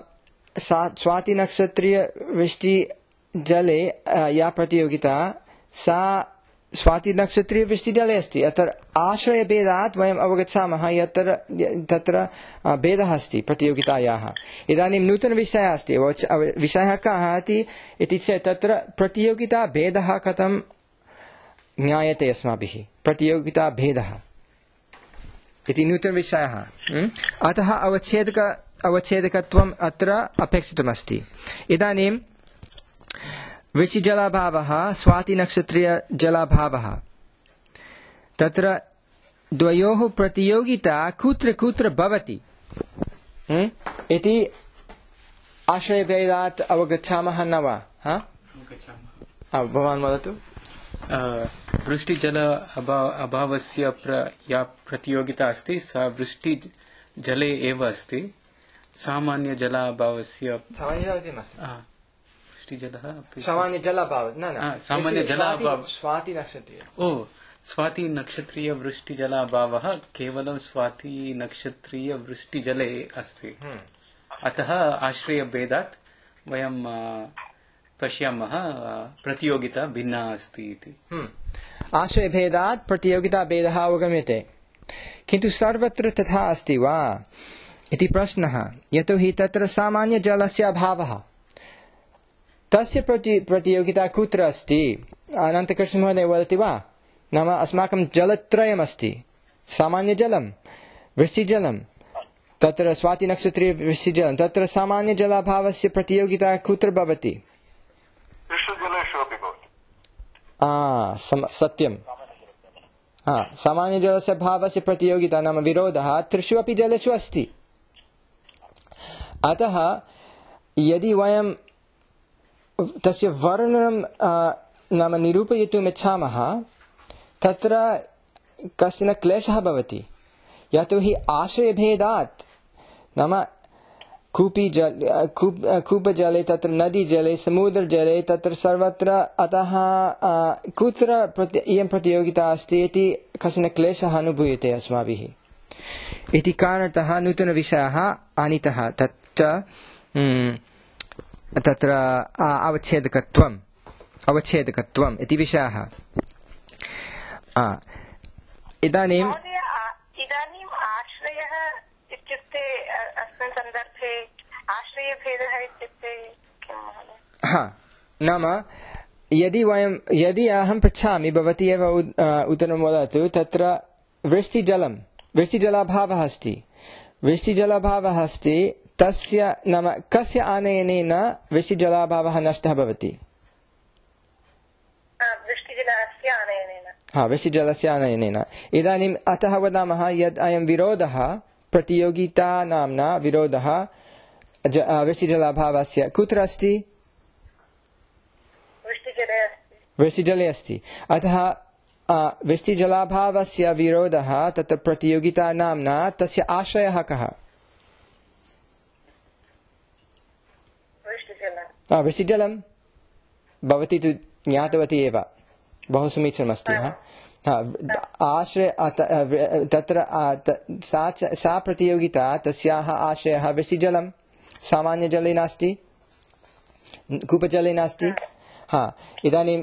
स्वातिनक्षत्रीयवृष्टिजले या प्रतियोगिता सा स्वातिनक्षत्रीयवृष्टिजले अस्ति अत्र आश्रयभेदात् वयम् अवगच्छामः यत्र तत्र भेदः अस्ति प्रतियोगितायाः इदानीं नूतनविषयः अस्ति विषयः कः इति चेत् तत्र प्रतियोगिताभेदः कथं ज्ञायते अस्माभिः प्रतियोगिताभेदः इति नूतनविषयः अतः अवच्छेदक अवच्छेदकत्वम् अत्र अपेक्षितमस्ति इदानीं वृष्टिजलाभावः स्वातिनक्षत्रीयजलाभावः तत्र द्वयोः प्रतियोगिता कुत्र कुत्र भवति इति आश्रयभेदात् अवगच्छामः न वा भवान् वदतु वृष्टिजल अभावस्य या प्रतियोगिता अस्ति सा वृष्टिजले एव अस्ति सामान्यजलाभावस्य सामान्य जलाभाव न न सामान्य जलाभाव स्वाति नक्षत्रीय ओ स्वाति नक्षत्रीय वृष्टिजलाभावः केवलं स्वाति नक्षत्रीय वृष्टिजले अस्ति अतः आश्रयभेदात् वयं पश्यामः प्रतियोगिता भिन्ना अस्ति इति आश्रयभेदात् प्रतियोगिता भेदः अवगम्यते किन्तु सर्वत्र तथा अस्ति वा इति प्रश्नः यतोहि तत्र सामान्यजलस्य अभावः तस्य प्रति प्रतियोगिता कुत्र अस्ति अनन्तकृष्णमहोदय वदति वा नाम अस्माकं जलत्रयमस्ति सामान्यजलं वृष्टिजलं तत्र स्वातिनक्षत्रीयवृष्टिजलं तत्र सामान्यजलाभावस्य प्रतियोगिता कुत्र भवति सत्यं सामान्यजलस्य भावस्य प्रतियोगिता नाम विरोधः त्रिषु अपि जलेषु अस्ति अतः यदि वयं तस्य वर्णनं नाम निरूपयितुम् इच्छामः तत्र कश्चन क्लेशः भवति यतोहि आश्रयभेदात् नाम कूपी जल कूप कूपजले तत्र नदीजले समुद्रजले तत्र सर्वत्र अतः कुत्र प्रति इयं प्रतियोगिता अस्ति इति कश्चन क्लेशः अनुभूयते अस्माभिः इति कारणतः नूतनविषयः आनीतः तच्च तत्र अवच्छेदकत्वम् अवच्छेदकत्वम् इति विषयः इदानीं इदानीम् आश्रयः इत्युक्ते अस्मिन् सन्दर्भे आश्रयभेदः इत्युक्ते किं महोदय हा नाम यदि वयं यदि अहं पृच्छामि भवती एव उत्तरं वदतु तत्र वृष्टिजलं वृष्टिजलाभावः अस्ति वृष्टिजलाभावः अस्ति तस्य नाम कस्य आनयनेन वृष्टिजलाभावः नष्टः भवति वृष्टिजलस्य आनयनेन हा वृष्टिजलस्य आनयनेन इदानीम् अतः वदामः यत् अयं विरोधः प्रतियोगिता नाम्ना विरोधः वृष्टिजलाभावस्य कुत्र अस्ति वृष्टिजले अस्ति अतः वृष्टिजलाभावस्य विरोधः तत्र प्रतियोगिता नाम्ना तस्य आश्रयः कः वृष्टिजलं भवती तु ज्ञातवती एव बहु समीचीनमस्ति आश्रय तत्र सा सा प्रतियोगिता तस्याः आश्रयः वृष्टिजलं सामान्यजले नास्ति कूपजले नास्ति हा इदानीं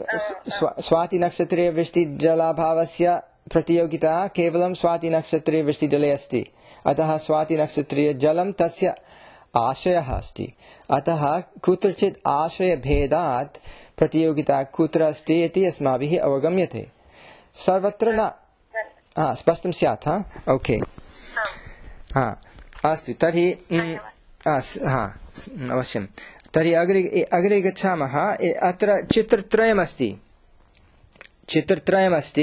स्वातिनक्षत्रीयवृष्टिजलाभावस्य प्रतियोगिता केवलं स्वातिनक्षत्रीयवृष्टिजले अस्ति अतः स्वातिनक्षत्रीयजलं तस्य आश्रयः अस्ति अतः कुत्रचित् आश्रयभेदात् प्रतियोगिता कुत्र अस्ति इति अस्माभिः अवगम्यते सर्वत्र न हा स्पष्टं स्यात् हा ओके हा अस्तु तर्हि हा अवश्यं तर्हि अग्रे अग्रे गच्छामः अत्र चित्रत्रयमस्ति चित्रत्रयमस्ति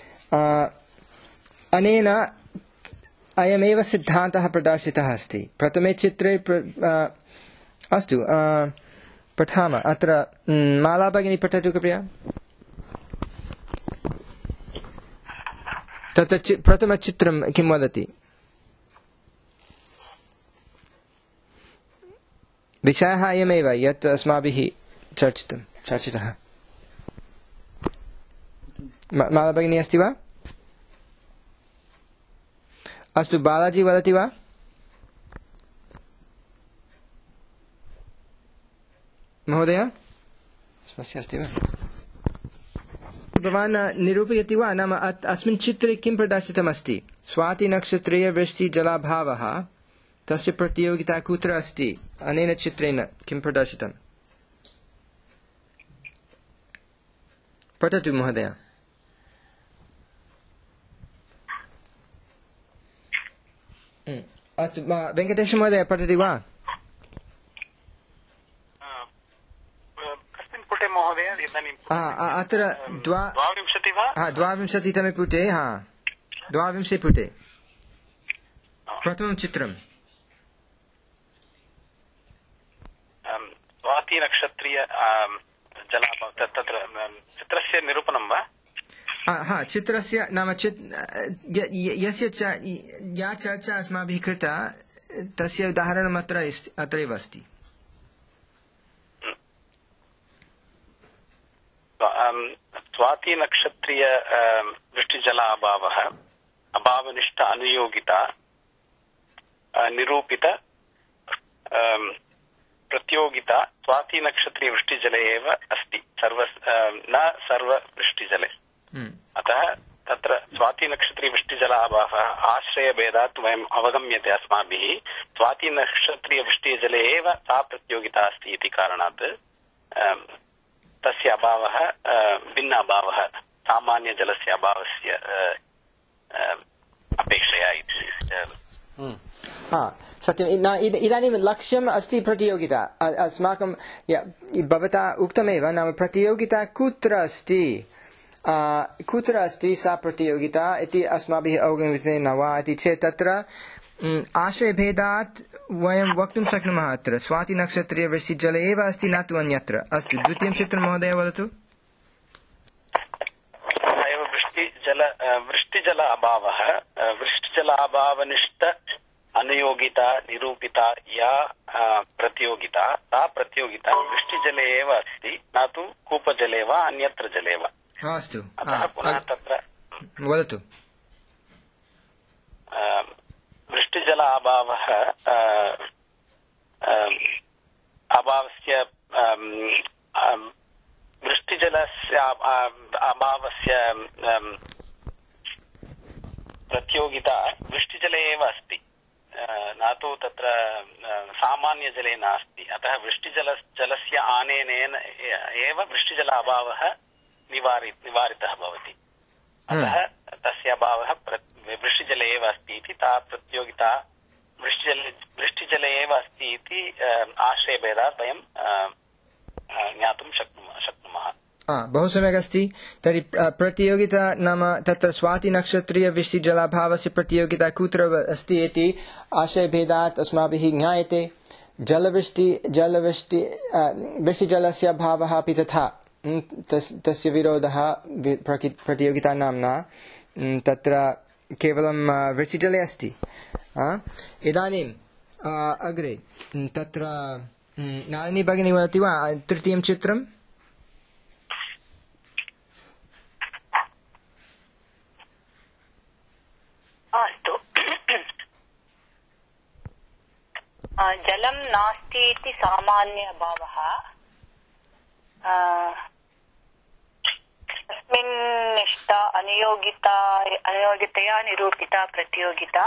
अनेन अयमेव सिद्धान्तः प्रदर्शितः अस्ति प्रथमे चित्रे अस्तु पठामः अत्र माला भगिनी पठतु कृपया तत्र प्रथमचित्रं किं वदति विषयः अयमेव यत् अस्माभिः चर्चितं चर्चितः। माला भगिनी अस्ति वा? अस्तु, बालाजी वदति वा? महोदय, समस्या अस्ति वा? भवान् निरूपयति वा? नाम अस्मिन् चित्रे किं प्रदर्शितमस्ति? स्वातिनक्षत्रीयवृष्टिजलाभावः, तस्य प्रतियोगिता कुत्र अस्ति? अनेन चित्रेण किं प्रदर्शितम्? पठतु महोदय। अस्तु, वेङ्कटेश महोदय पठति वा? कस्मिन् पुटे महोदय इदानीं? अत्र द्वाविंशति वा? द्वाविंशतितमे पुटे, हा द्वाविंशे पुटे प्रथमं चित्रम्। स्वातिनक्षत्रीय जलाभावः, तत्र चित्रस्य निरूपणं वा? हा, चित्रस्य नाम यस्य या चर्चा अस्माभिः कृता तस्य उदाहरणम् अत्र अत्रैव अस्ति। स्वातिनक्षत्रीय वृष्टिजलाभावः अभावनिष्ठ अनुयोगिता निरूपित प्रतियोगिता स्वातिनक्षत्रीय वृष्टिजले एव अस्ति, सर्व न सर्ववृष्टिजले। अतः तत्र स्वातिनक्षत्रीय वृष्टिजलाभावः आश्रयभेदात् वयम् अवगम्यते अस्माभिः। स्वातिनक्षत्रीय वृष्टिजले एव सा प्रतियोगिता अस्ति इति कारणात् तस्य अभावः भिन्न अभावः सामान्यजलस्य अभावस्य अपेक्षया इति। सत्यम्। इदानीं लक्ष्यम् अस्ति प्रतियोगिता। अस्माकं भवता उक्तमेव, नाम प्रतियोगिता कुत्र अस्ति, कुत्र अस्ति सा प्रतियोगिता इति अस्माभिः अवगम्यते न वा इति चेत् तत्र आश्रयभेदात् वयं वक्तुं शक्नुमः अत्र स्वातिनक्षत्रीयवृष्टिजले एव अस्ति, न तु अन्यत्र। अस्तु, द्वितीयं चित्रं महोदय वदतु। वृष्टिजल वृष्टिजल अभावः वृष्टिजल अभावनिष्ठ अनुयोगिता निरूपिता या प्रतियोगिता, सा प्रतियोगिता वृष्टिजले एव अस्ति, न तु कूपजले वा अन्यत्र जले वा। अस्तु, पुनः तत्र वदतु। वृष्टिजल अभावः अभावस्य वृष्टिजलस्य अभावस्य प्रतियोगिता वृष्टिजले एव अस्ति, न तु तत्र सामान्यजले नास्ति। अतः वृष्टिजल जलस्य आनयनेन एव वृष्टिजल अभावः निवारि निवारितः भवति। अतः तस्य अभावः वृष्टिजले एव अस्ति इति ता प्रतियोगिता वृष्टिजले वृष्टिजले एव अस्ति इति आश्रयभेदात् वयं ज्ञातुं शक्नुमः। बहु सम्यक् अस्ति। तर्हि प्रतियोगिता नाम तत्र स्वातिनक्षत्रीयवृष्टिजलाभावस्य प्रतियोगिता कुत्र अस्ति इति आशयभेदात् अस्माभिः ज्ञायते। जलवृष्टि जलवृष्टि वृष्टिजलस्य अभावः अपि तथा, तस्य विरोधः प्रतियोगिता नाम्ना तत्र केवलं वृष्टिजले अस्ति। इदानीम् अग्रे तत्र नालिनी भगिनी वदति वा तृतीयं चित्रम्? अस्तु, जलं नास्ति इति सामान्य भावः तस्मिन् निष्ठा अनुयोगिता अनुयोगितया निरूपिता प्रतियोगिता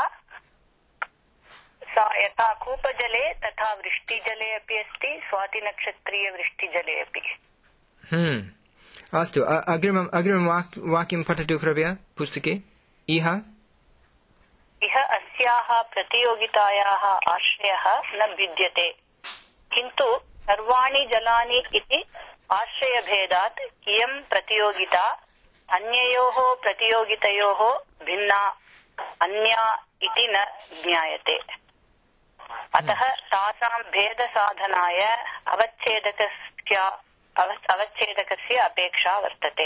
सा यथा कूपजले तथा वृष्टिजले अपि अस्ति, स्वातिनक्षत्रीय वृष्टिजले अपि। हम्म अस्तु, अग्रिमम् अग्रिमं वाक्यं पठतु कृपया पुस्तके। इह इह अस्याः प्रतियोगितायाः आश्रयः न भिद्यते, किन्तु सर्वाणि जलानि इति आश्रयभेदात् इयं प्रतियोगिता अन्ययोः प्रतियोगितयोः भिन्ना अन्या इति न ज्ञायते। अतः तासां भेदसाधनाय अवच्छेदकस्य अवच्छेदकस्य अपेक्षा वर्तते।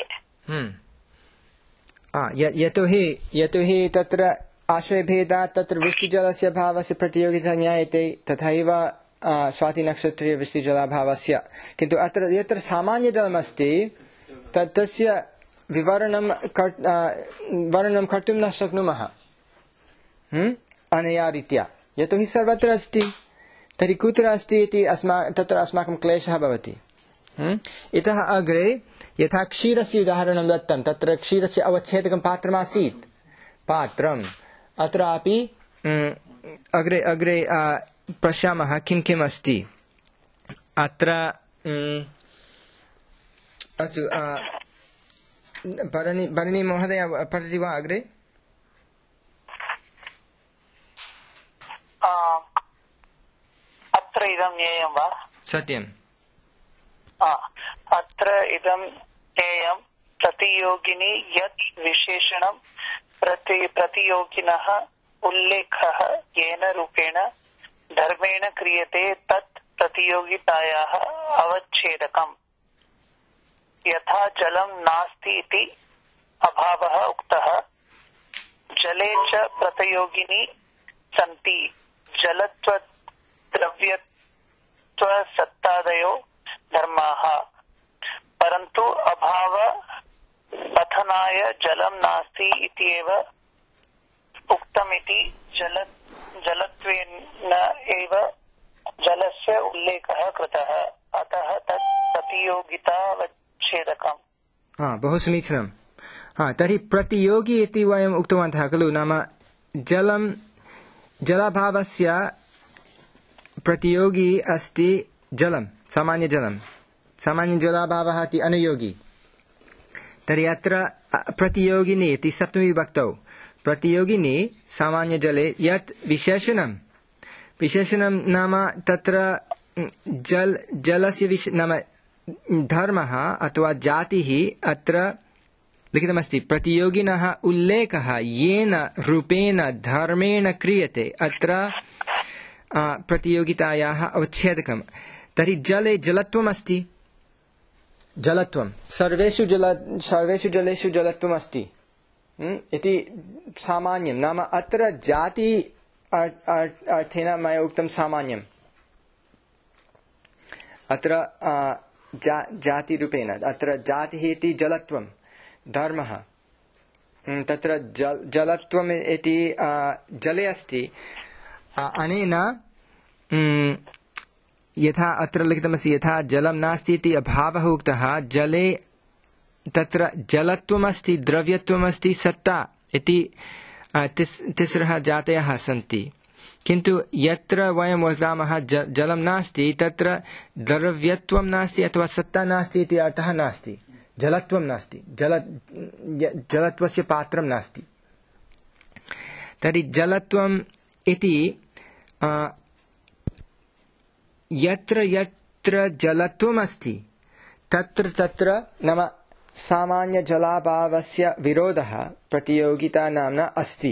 यतोहि यतोहि तत्र आश्रयभेदात् तत्र वृष्टिजलस्य भावस्य प्रतियोगिता ज्ञायते, तथैव स्वातिनक्षत्रीयवृष्टिजलाभावस्य किन्तु अत्र यत्र सामान्यजलमस्ति तत् तस्य विवरणं वर्णनं कर्तुं न शक्नुमः अनया रीत्या यतोहि सर्वत्र अस्ति तर्हि कुत्र अस्ति इति अस्मा तत्र अस्माकं क्लेशः भवति। इतः अग्रे यथा क्षीरस्य उदाहरणं दत्तं तत्र क्षीरस्य अवच्छेदकं पात्रमासीत् पात्रम् अत्रापि अग्रे अग्रे पश्यामः किं किम् अस्ति अत्र अस्तु भरणी भरणी महोदय पठति वा अग्रे? अत्र इदं ज्ञेयं वा? सत्यम्। अत्र इदं ज्ञेयं प्रतियोगिनी यत् विशेषणं प्रति प्रतियोगिनः उल्लेखः येन रूपेण धर्मेण क्रियते तत् प्रतियोगितायाः अवच्छेदकम्। यथा जलं नास्ति इति अभावः उक्तः जले च प्रतियोगिनी सन्ति जलत्व द्रव्यत्व सत्तादयो धर्माः परन्तु अभाव पथनाय जलं नास्ति इत्येव उक्तमिति जल जलत्वेन एव जलस्य उल्लेखः कृतः अतः तत् प्रतियोगितावच्छेदकम्। हा बहु समीचीनं। हा तर्हि प्रतियोगी इति वयम् उक्तवन्तः खलु नाम जलं जलाभावस्य प्रतियोगी अस्ति जलं सामान्यजलं सामान्यजलाभावः इति अनुयोगी। तर्हि अत्र प्रतियोगिनी इति सप्तमी विभक्तौ प्रतियोगिनी सामान्यजले यत् विशेषणं विशेषणं नाम तत्र जल जलस्य विश नाम धर्मः अथवा जातिः अत्र लिखितमस्ति प्रतियोगिनः उल्लेखः येन रूपेण धर्मेण क्रियते अत्र प्रतियोगितायाः अवच्छेदकम्। तर्हि जले जलत्वम् अस्ति जलत्वं सर्वेषु जल सर्वेषु जलेषु जलत्वम् अस्ति इति सामान्यं नाम अत्र जाति अर्थेन मया उक्तं सामान्यम् अत्र जा जातिरूपेण अत्र जातिः इति जलत्वं धर्मः तत्र जल जलत्वम् इति जले अस्ति अनेन यथा अत्र लिखितमस्ति यथा जलं नास्ति इति अभावः उक्तः जले तत्र जलत्वमस्ति द्रव्यत्वमस्ति सत्ता इति तिस् तिस्रः जातयः सन्ति किन्तु यत्र वयं वदामः जलं नास्ति तत्र द्रव्यत्वं नास्ति अथवा सत्ता नास्ति इति अर्थः नास्ति जलत्वं नास्ति जल जलत्वस्य पात्रं नास्ति। तर्हि जलत्वम् इति यत्र यत्र जलत्वम् अस्ति तत्र तत्र नाम सामान्यजलाभावस्य विरोधः प्रतियोगिता नाम्ना अस्ति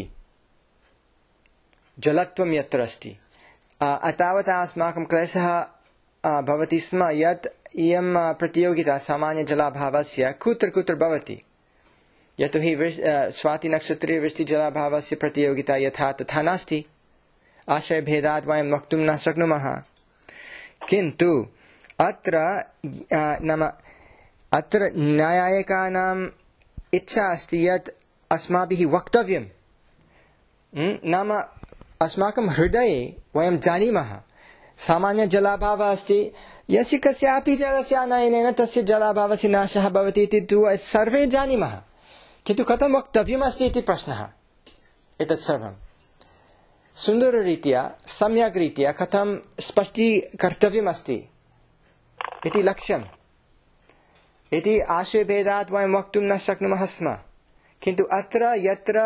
जलत्वं यत्र अस्ति अतावता अस्माकं क्लेशः भवति स्म यत् इयं प्रतियोगिता सामान्यजलाभावस्य कुत्र कुत्र भवति यतोहि स्वातिनक्षत्रीयवृष्टिजलाभावस्य प्रतियोगिता यथा तथा नास्ति आशयभेदात् वयं वक्तुं न शक्नुमः किन्तु अत्र नाम अत्र न्यायायिकानाम् इच्छा अस्ति यत् अस्माभिः वक्तव्यं नाम अस्माकं हृदये वयं जानीमः सामान्यजलाभावः अस्ति यस्य कस्यापि जलस्य आनयनेन तस्य जलाभावस्य नाशः भवति इति तु सर्वे जानीमः किन्तु कथं वक्तव्यमस्ति इति प्रश्नः एतत् सर्वं सुन्दररीत्या सम्यक् रीत्या कथं स्पष्टीकर्तव्यमस्ति इति लक्ष्यम् इति आशयभेदात् वयं वक्तुं न शक्नुमः स्म किन्तु अत्र यत्र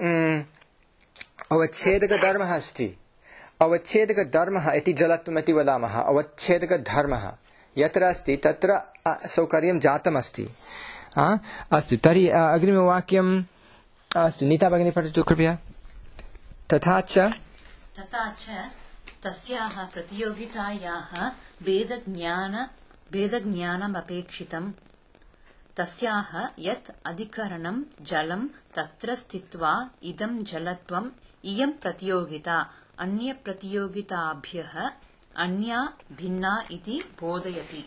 अवच्छेदकधर्मः अस्ति अवच्छेदकधर्मः इति जलत्वम् इति वदामः अवच्छेदकधर्मः यत्र अस्ति तत्र सौकर्यं जातमस्ति। अस्तु तर्हि अग्रिमवाक्यम् अस्तु नीता भगिनी पठतु कृपया। तथा च तथा च तस्याः प्रतियोगितायाः भेदज्ञान भेदज्ञानमपेक्षितम् तस्याः यत् अधिकरणं जलं तत्र स्थित्वा इदं जलत्वम् इयं प्रतियोगिता अन्यप्रतियोगिताभ्यः अन्या भिन्ना इति बोधयति।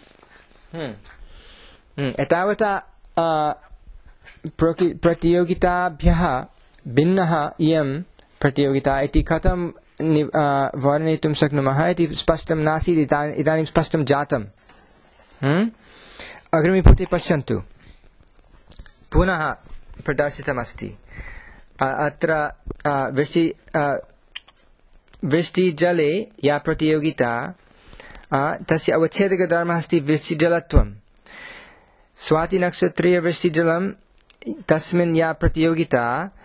एतावता प्रतियोगिताभ्यः भिन्नः इयं प्रतियोगिता इति कथं वर्णयितुं शक्नुमः इति स्पष्टं नासीत्। इदानीं स्पष्टं जातम्। अग्रिमपुटे पश्यन्तु, पुनः प्रदर्शितमस्ति। अत्र वृष्टि वृष्टिजले या प्रतियोगिता तस्य अवच्छेदकधर्मः अस्ति वृष्टिजलत्वं। स्वातिनक्षत्रीयवृष्टिजलं तस्मिन् या प्रतियोगिता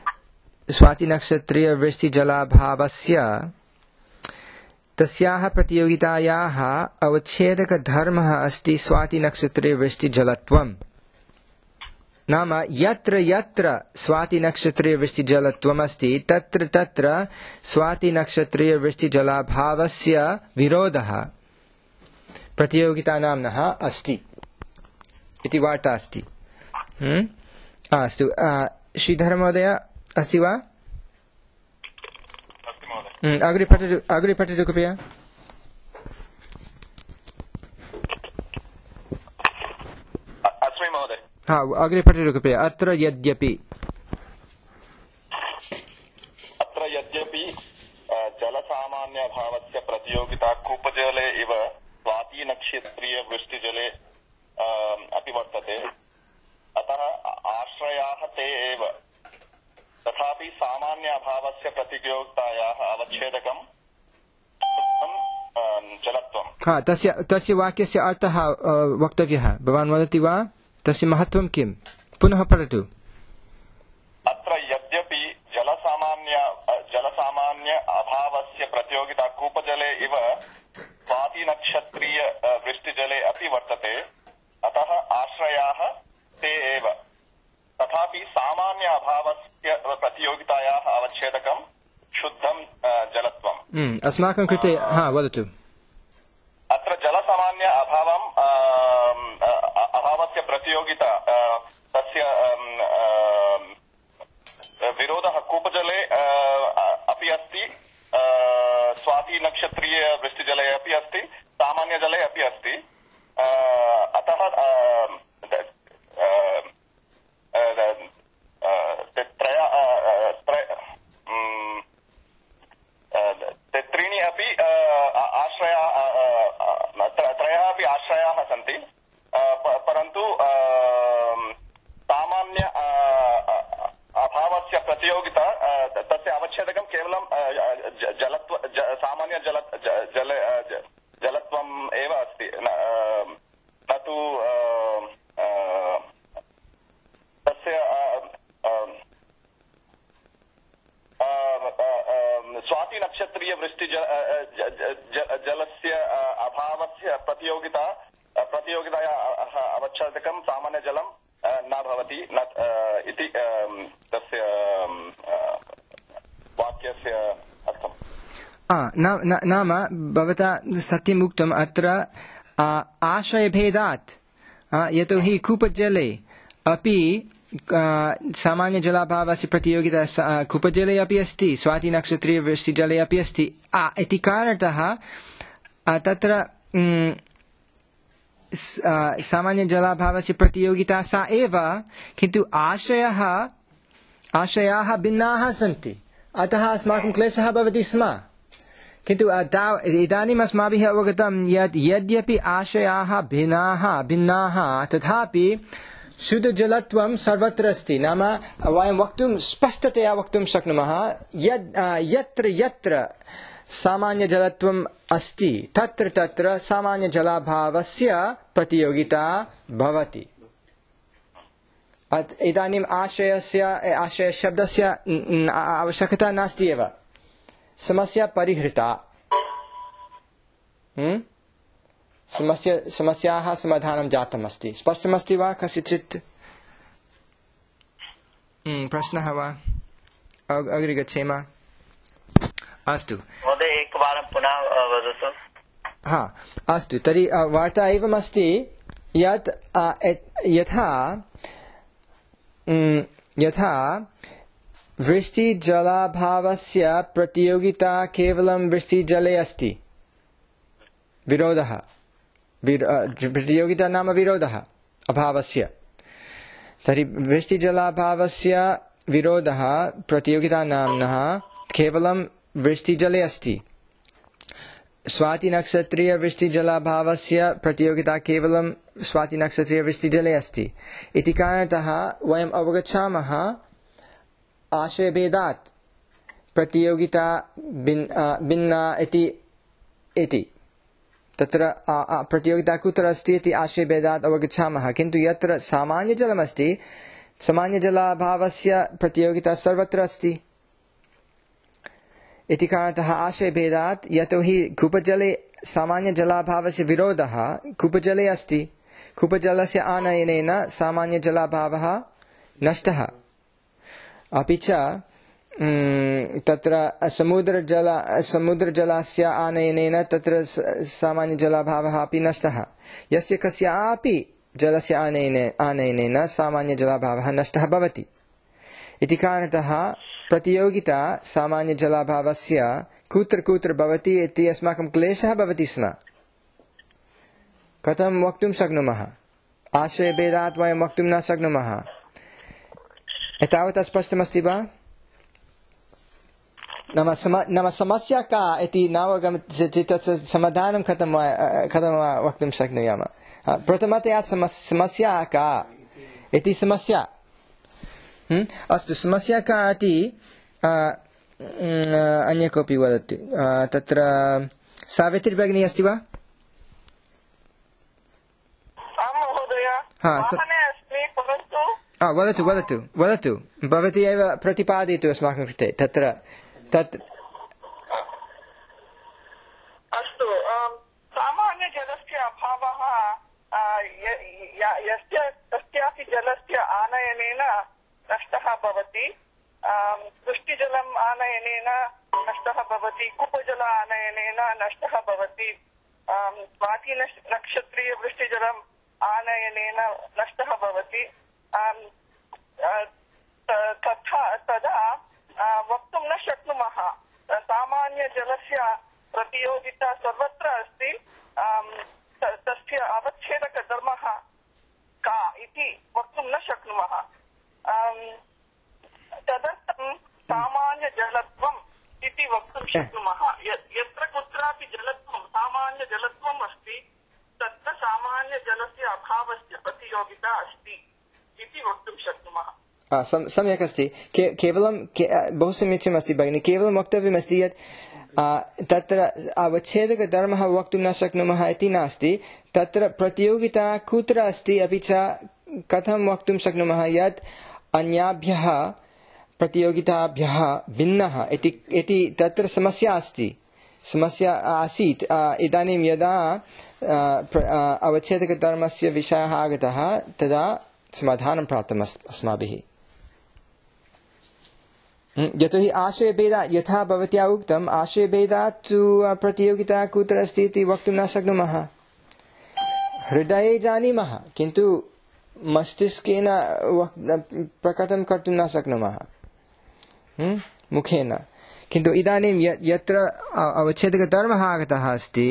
स्वातिनक्षत्रीयवृष्टिजलाभावस्य तस्याः प्रतियोगितायाः अवच्छेदकधर्मः अस्ति स्वातिनक्षत्रीयवृष्टिजलत्वम्। नाम यत्र यत्र स्वातिनक्षत्रीयवृष्टिजलत्वमस्ति तत्र तत्र स्वातिनक्षत्रीयवृष्टिजलाभावस्य विरोधः प्रतियोगितानाम्नः अस्ति इति वार्ता अस्ति। अस्तु, श्रीधरमहोदय अस्ति वा? अग्रे पठतु अग्रे पठतु कृपया। अस्मि महोदय। हा, अग्रे पठतु कृपया। अत्र यद्यपि अत्र यद्यपि जलसामान्यभावस्य प्रतियोगिता कूपजले इव स्वातिनक्षत्रीयवृष्टिजले अपि वर्तते, अतः आश्रयाः ते एव। तथापि सामान्याभावस्य प्रतियोगितायाः अवच्छेदकं जलत्वम्। हा, तस्य तस्य वाक्यस्य अर्थः वक्तव्यः। भवान् वदति वा? तस्य महत्त्वं किं? पुनः पठतु। अत्र यद्यपि जलसामान्य जलसामान्य अभावस्य प्रतियोगिता कूपजले इव स्वातिनक्षत्रीय वृष्टिजले अपि वर्तते, अतः आश्रयाः ते एव। तथापि सामान्य अभावस्य प्रतियोगितायाः अवच्छेदकं शुद्धं जलत्वम्। अस्माकं कृते हा वदतु। अत्र जलसामान्य अभावम् अभावस्य प्रतियोगिता तस्य विरोधः कूपजले अपि अस्ति, स्वातिनक्षत्रीयवृष्टिजले अपि अस्ति, सामान्यजले अपि अस्ति। अतः त्रीणि अपि आश्रयाः त्रयः अपि आश्रयाः सन्ति, परन्तु सामान्य अभावस्य प्रतियोगिता तस्य अवच्छेदकं केवलं जलत्व सामान्य जल जल जलत्वम् एव अस्ति, न तु तस्य स्वातिनक्षत्रीयवृष्टिजल जलस्य अभावस्य प्रतियोगिता प्रतियोगितायाः अवच्छेदकं सामान्यजलं न भवति इति तस्य वाक्यस्य अर्थम्। नाम भवता सत्यम् उक्तम्। अत्र आश्रयभेदात्, यतोहि कूपजले अपि सामान्यजलाभावस्य प्रतियोगिता कूपजले अपि अस्ति, स्वातिनक्षत्रीयवृष्टिजले अपि अस्ति इति कारणतः तत्र सामान्यजलाभावस्य प्रतियोगिता सा एव, किन्तु आशयः आशयाः भिन्नाः सन्ति, अतः अस्माकं क्लेशः भवति स्म। किन्तु इदानीम् अस्माभिः अवगतं यत् यद्यपि आशयाः भिन्नाः भिन्नाः तथापि शुद्धजलत्वं सर्वत्र अस्ति। नाम वयं वक्तुं स्पष्टतया वक्तुं शक्नुमः यत् यत्र यत्र सामान्यजलत्वम् अस्ति तत्र तत्र सामान्यजलाभावस्य प्रतियोगिता भवति। इदानीम् आशयस्य आशयशब्दस्य आवश्यकता नास्ति एव, समस्या परिहृता। समस्या समस्याः समाधानं जातम् अस्ति। स्पष्टमस्ति वा? कस्यचित् प्रश्नः वा? अग्रे गच्छेम। अस्तु महोदय, एकवारं पुनः वदतु। हा, अस्तु तर्हि वार्ता एवमस्ति यत् यथा यथा वृष्टिजलाभावस्य प्रतियोगिता केवलं वृष्टिजले अस्ति, विरोधः प्रतियोगिता नाम विरोधः अभावस्य तर्हि वृष्टिजलाभावस्य विरोधः प्रतियोगिता नाम्नः केवलं वृष्टिजले अस्ति स्वातिनक्षत्रीयवृष्टिजलाभावस्य प्रतियोगिता केवलं स्वातिनक्षत्रीयवृष्टिजले अस्ति इति कारणतः वयम् अवगच्छामः आशयभेदात् प्रतियोगिता भिन्ना इति इति तत्र प्रतियोगिता कुत्र अस्ति इति आशयभेदात् अवगच्छामः किन्तु यत्र सामान्यजलमस्ति सामान्यजलाभावस्य प्रतियोगिता सर्वत्र अस्ति इति कारणतः आशयभेदात् यतोहि कूपजले सामान्यजलाभावस्य विरोधः कूपजले अस्ति कूपजलस्य आनयनेन सामान्यजलाभावः नष्टः अपि च तत्र समुद्रजल समुद्रजलस्य आनयनेन तत्र सामान्यजलाभावः अपि नष्टः यस्य कस्यापि जलस्य आनयने आनयनेन सामान्यजलाभावः नष्टः भवति इति कारणतः प्रतियोगिता सामान्यजलाभावस्य कुत्र कुत्र भवति इति अस्माकं क्लेशः भवति स्म कथं वक्तुं शक्नुमः आशयभेदात् वयं वक्तुं न शक्नुमः एतावत् स्पष्टमस्ति वा नाम सम नाम समस्या का इति नावगमति तत् समाधानं कथं कथं वक्तुं शक्नुयामः प्रथमतया समस्या का इति समस्या अस्तु समस्या का इति अन्य कोऽपि वदति तत्र सावित्री भगिनी अस्ति वा वदतु वदतु वदतु भवती एव प्रतिपादयतु अस्माकं कृते तत्र तत् अस्तु सामान्यजलस्य अभावः यस्य कस्यापि जलस्य आनयनेन नष्टः भवति वृष्टिजलम् आनयनेन नष्टः भवति कूपजल आनयनेन नष्टः भवति स्वातिनक्षत्रीयवृष्टिजलम् आनयनेन नष्टः भवति तथा तदा वक्तुं न शक्नुमः सामान्यजलस्य प्रतियोगिता सर्वत्र अस्ति तस्य अवच्छेदकधर्मः का इति वक्तुं न शक्नुमः तदर्थं सामान्यजलत्वम् इति वक्तुं शक्नुमः यत्र कुत्रापि जलत्वं सामान्यजलत्वम् अस्ति तत्र सामान्यजलस्य अभावस्य प्रतियोगिता अस्ति इति वक्तुं शक्नुमः सम्यक् अस्ति केवलं बहु समीचीनमस्ति भगिनि केवलं वक्तव्यमस्ति यत् तत्र अवच्छेदकधर्मः वक्तुं न शक्नुमः इति नास्ति तत्र प्रतियोगिता कुत्र अस्ति अपि च कथं वक्तुं शक्नुमः यत् अन्याभ्यः प्रतियोगिताभ्यः भिन्नः इति तत्र समस्या अस्ति समस्या आसीत् इदानीं यदा अवच्छेदकधर्मस्य विषयः आगतः तदा समाधानं प्राप्तम् अस्माभिः यतोहि आशयभेदात् यथा भवत्या उक्तम् आशयभेदात् तु प्रतियोगिता कुत्र अस्ति इति वक्तुं न शक्नुमः हृदये जानीमः किन्तु मस्तिष्केन प्रकटं कर्तुं न शक्नुमः मुखेन किन्तु इदानीं यत्र अवच्छेदकधर्मः आगतः अस्ति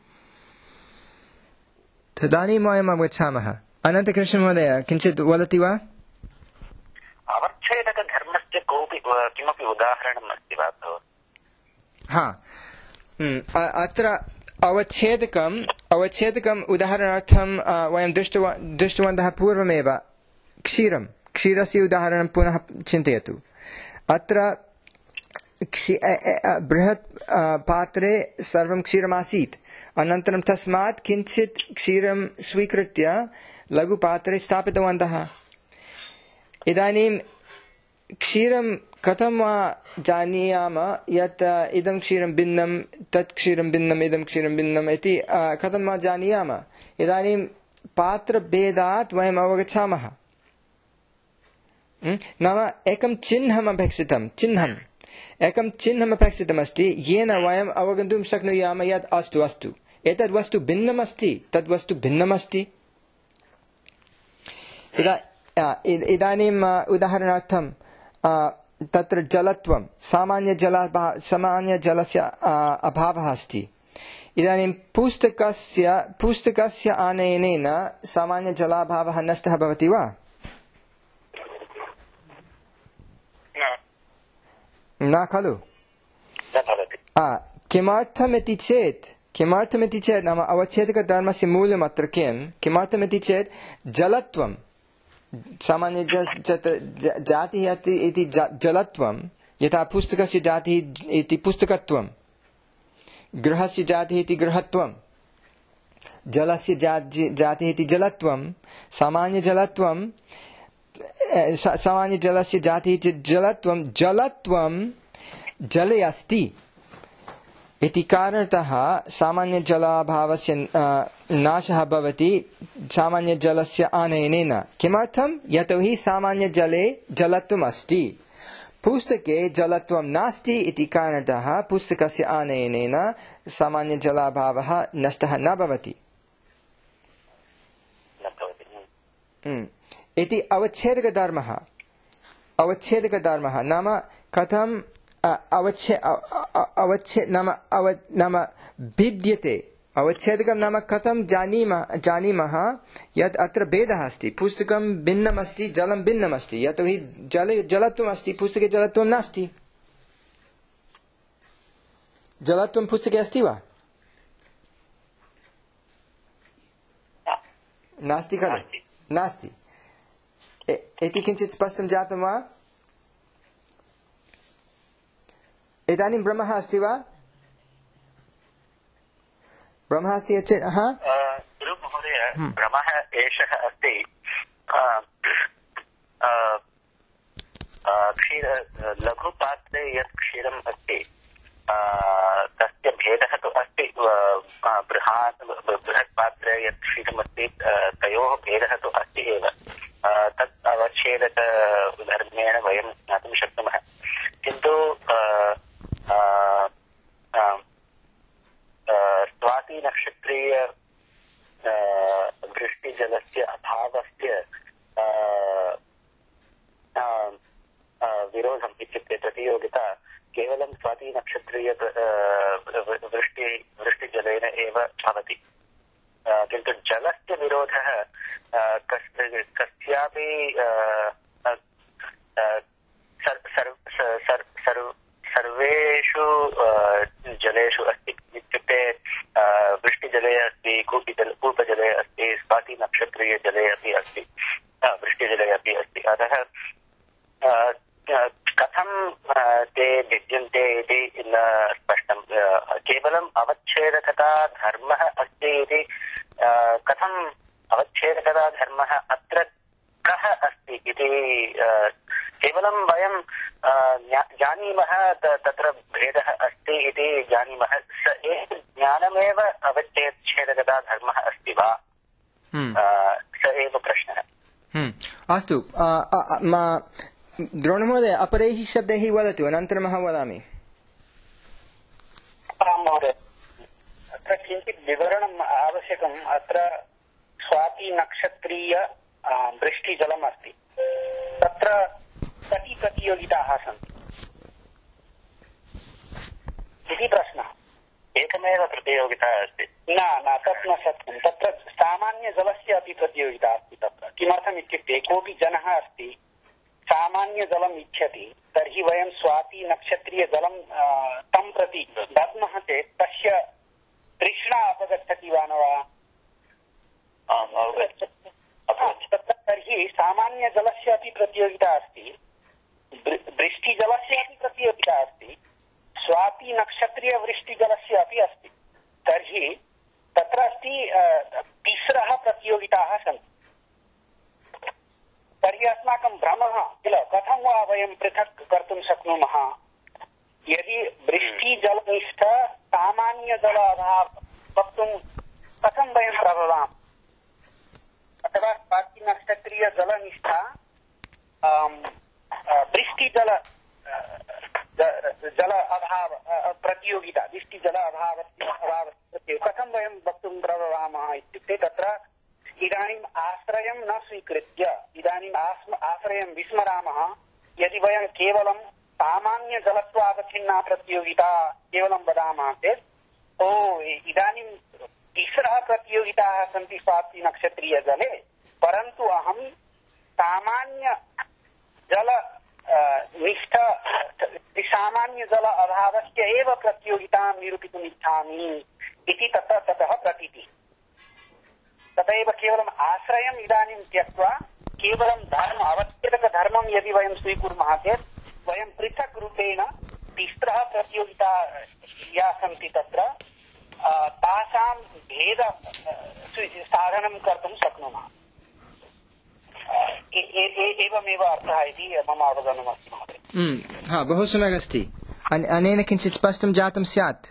तदानीं वयम् अवगच्छामः अनन्तकृष्णमहोदय किञ्चित् वदति वा अवच्छेदकधर्मस्य कोऽपि किमपि उदाहरणम् अस्ति वा हा अत्र अवच्छेदकम् अवच्छेदकम् उदाहरणार्थं वयं दृष्टवन्तः पूर्वमेव क्षीरं क्षीरस्य उदाहरणं पुनः चिन्तयतु अत्र बृहत् पात्रे सर्वं क्षीरमासीत् अनन्तरं तस्मात् किञ्चित् क्षीरं स्वीकृत्य लघुपात्रे स्थापितवन्तः इदानीं क्षीरं कथं जानीयाम यत् इदं क्षीरं भिन्नं तत् क्षीरं भिन्नम् इदं क्षीरं भिन्नम् इति कथं जानीयाम इदानीं पात्रभेदात् वयम् अवगच्छामः नाम एकं चिह्नम् अपेक्षितं चिह्नम् एकं चिह्नम् अपेक्षितमस्ति येन वयम् अवगन्तुं शक्नुयाम यत् अस्तु अस्तु एतद् वस्तु भिन्नमस्ति तद् वस्तु भिन्नमस्ति इदानीम् उदाहरणार्थं तत्र जलत्वं सामान्यजल सामान्यजलस्य अभावः अस्ति इदानीं पुस्तकस्य पुस्तकस्य आनयनेन सामान्यजलाभावः नष्टः भवति वा? न खलु? किमर्थमिति चेत् किमर्थमिति चेत् नाम अवच्छेदकधर्मस्य मूल्यम् अत्र किं? किमर्थमिति चेत् जलत्वं सामान्य जातिः इति जलत्वं, यथा पुस्तकस्य जातिः इति पुस्तकत्वं, गृहस्य जातिः इति गृहत्वं, जलस्य जातिः इति जलत्वं, सामान्यजलत्वं सामान्यजलस्य जातिः इति जलत्वं, जलत्वं जले अस्ति इति कारणतः सामान्यजलाभावस्य नाशः भवति सामान्यजलस्य आनयनेन। किमर्थं? यतोहि सामान्यजले जलत्वम् अस्ति, पुस्तके जलत्वं नास्ति इति कारणतः पुस्तकस्य आनयनेन सामान्यजलाभावः नष्टः न भवति इति अवच्छेदकधर्मः। अवच्छेदकधर्मः नाम कथं अवच्छे अवच्छे नाम अव नाम भिद्यते। अवच्छेदकं नाम कथं जानीमः जानीमः यत् अत्र भेदः अस्ति, पुस्तकं भिन्नम् अस्ति, जलं भिन्नम् अस्ति, यतोहि जले जलत्वम् अस्ति, पुस्तके जलत्वं नास्ति। जलत्वं पुस्तके अस्ति वा? नास्ति खलु? नास्ति इति किञ्चित् स्पष्टं जातं वा? इदानीं ब्रह्मः अस्ति वा? ब्रह्मः अस्ति चेत् हा गुरु महोदय, ब्रह्मः एषः अस्ति क्षीर लघुपात्रे यत् क्षीरम् अस्ति तस्य भेदः तु अस्ति, बृहत् बृहत् पात्रे यत् क्षीरमस्ति तयोः भेदः तु अस्ति एव। तत् अवच्छेदक धर्मेण वयं ज्ञातुं शक्नुमः, किन्तु स्वाति नक्षत्रीय वृष्टिजलस्य अभावस्य विरोधम् इत्युक्ते प्रतियोगिता केवलं स्वाति नक्षत्रीय वृष्टि वृष्टिजलेन एव भवति, किन्तु जलस्य विरोधः कस्यापि सर्वेषु जलेषु अस्ति। इत्युक्ते वृष्टिजले अस्ति, कूपीजल कूपजले अस्ति, स्वाति नक्षत्रीयजले अपि अस्ति, वृष्टिजले अपि अस्ति। अतः कथं ते भिद्यन्ते इति न स्पष्टं। केवलम् अवच्छेदकता धर्मः अस्ति इति कथम् अवच्छेदकता धर्मः अत्र कः अस्ति इति केवलं वयं जानीमः, तत्र भेदः अस्ति इति जानीमः। स एव ज्ञानमेव अवच्छेदकता धर्मः अस्ति वा, स एव प्रश्नः। अस्तु, द्रोणमहोदय अपरैः शब्दैः वदतु, अनन्तरम् अहं वदामि। आं महोदय, अत्र किञ्चित् विवरणम् आवश्यकम्। अत्र स्वाति नक्षत्रीय वृष्टिजलम् अस्ति, तत्र कति प्रतियोगिताः सन्ति इति प्रश्नः। एकमेव प्रतियोगिता अस्ति? न न तत् न सत्यं। तत्र सामान्यजलस्य अपि प्रतियोगिता अस्ति। तत्र किमर्थम् इत्युक्ते कोऽपि जनः अस्ति, सामान्यजलम् इच्छति, तर्हि वयं स्वाति नक्षत्रीयजलं तं प्रति दद्मः चेत् तस्य तृष्णा अपगच्छति वा न वा? तर्हि सामान्यजलस्य अपि प्रतियोगिता अस्ति, वृष्टिजलस्य अपि प्रतियोगिता अस्ति, स्वाति नक्षत्रीय वृष्टिजलस्य अपि अस्ति। तर्हि तत्र अस्ति तिस्रः प्रतियोगिताः सन्ति। तर्हि अस्माकं भ्रमः किल, कथं वा वयं पृथक् कर्तुं शक्नुमः? यदि वृष्टिजलनिष्ठ सामान्यजल अभावः वक्तुं कथं वयं प्रभवामः? अथवा स्वाति नक्षत्रीयजलनिष्ठा वृष्टिजल जल अभाव प्रतियोगिता, वृष्टिजल अभावस्य अभावस्य कथं वयं वक्तुं प्रभवामः इत्युक्ते तत्र इदानीम् आश्रयं न स्वीकृत्य, इदानीम् आश्रयं विस्मरामः। यदि वयं केवलं सामान्यजलत्वावच्छिन्ना प्रतियोगिता केवलं वदामः चेत् ओ इदानीं तिस्रः प्रतियोगिताः सन्ति स्वाति नक्षत्रीयजले, परन्तु अहं सामान्य जल निष्ठ सामान्य जल अभावस्य एव प्रतियोगितां निरूपितुम् इच्छामि इति ततः ततः प्रतीतिः। तथैव केवलम् आश्रयम् इदानीं त्यक्त्वा केवलं धर्म अवच्छेदकधर्मं यदि वयं स्वीकुर्मः चेत् वयं पृथक् रूपेण तिस्रः प्रतियोगिताः या सन्ति तत्र तासां भेद साधनं कर्तुं शक्नुमः। एवमेव अर्थः इति मम अवगमनमस्ति महोदय। हा, बहु सम्यक् अस्ति। अनेन किञ्चित् स्पष्टं जातं स्यात्।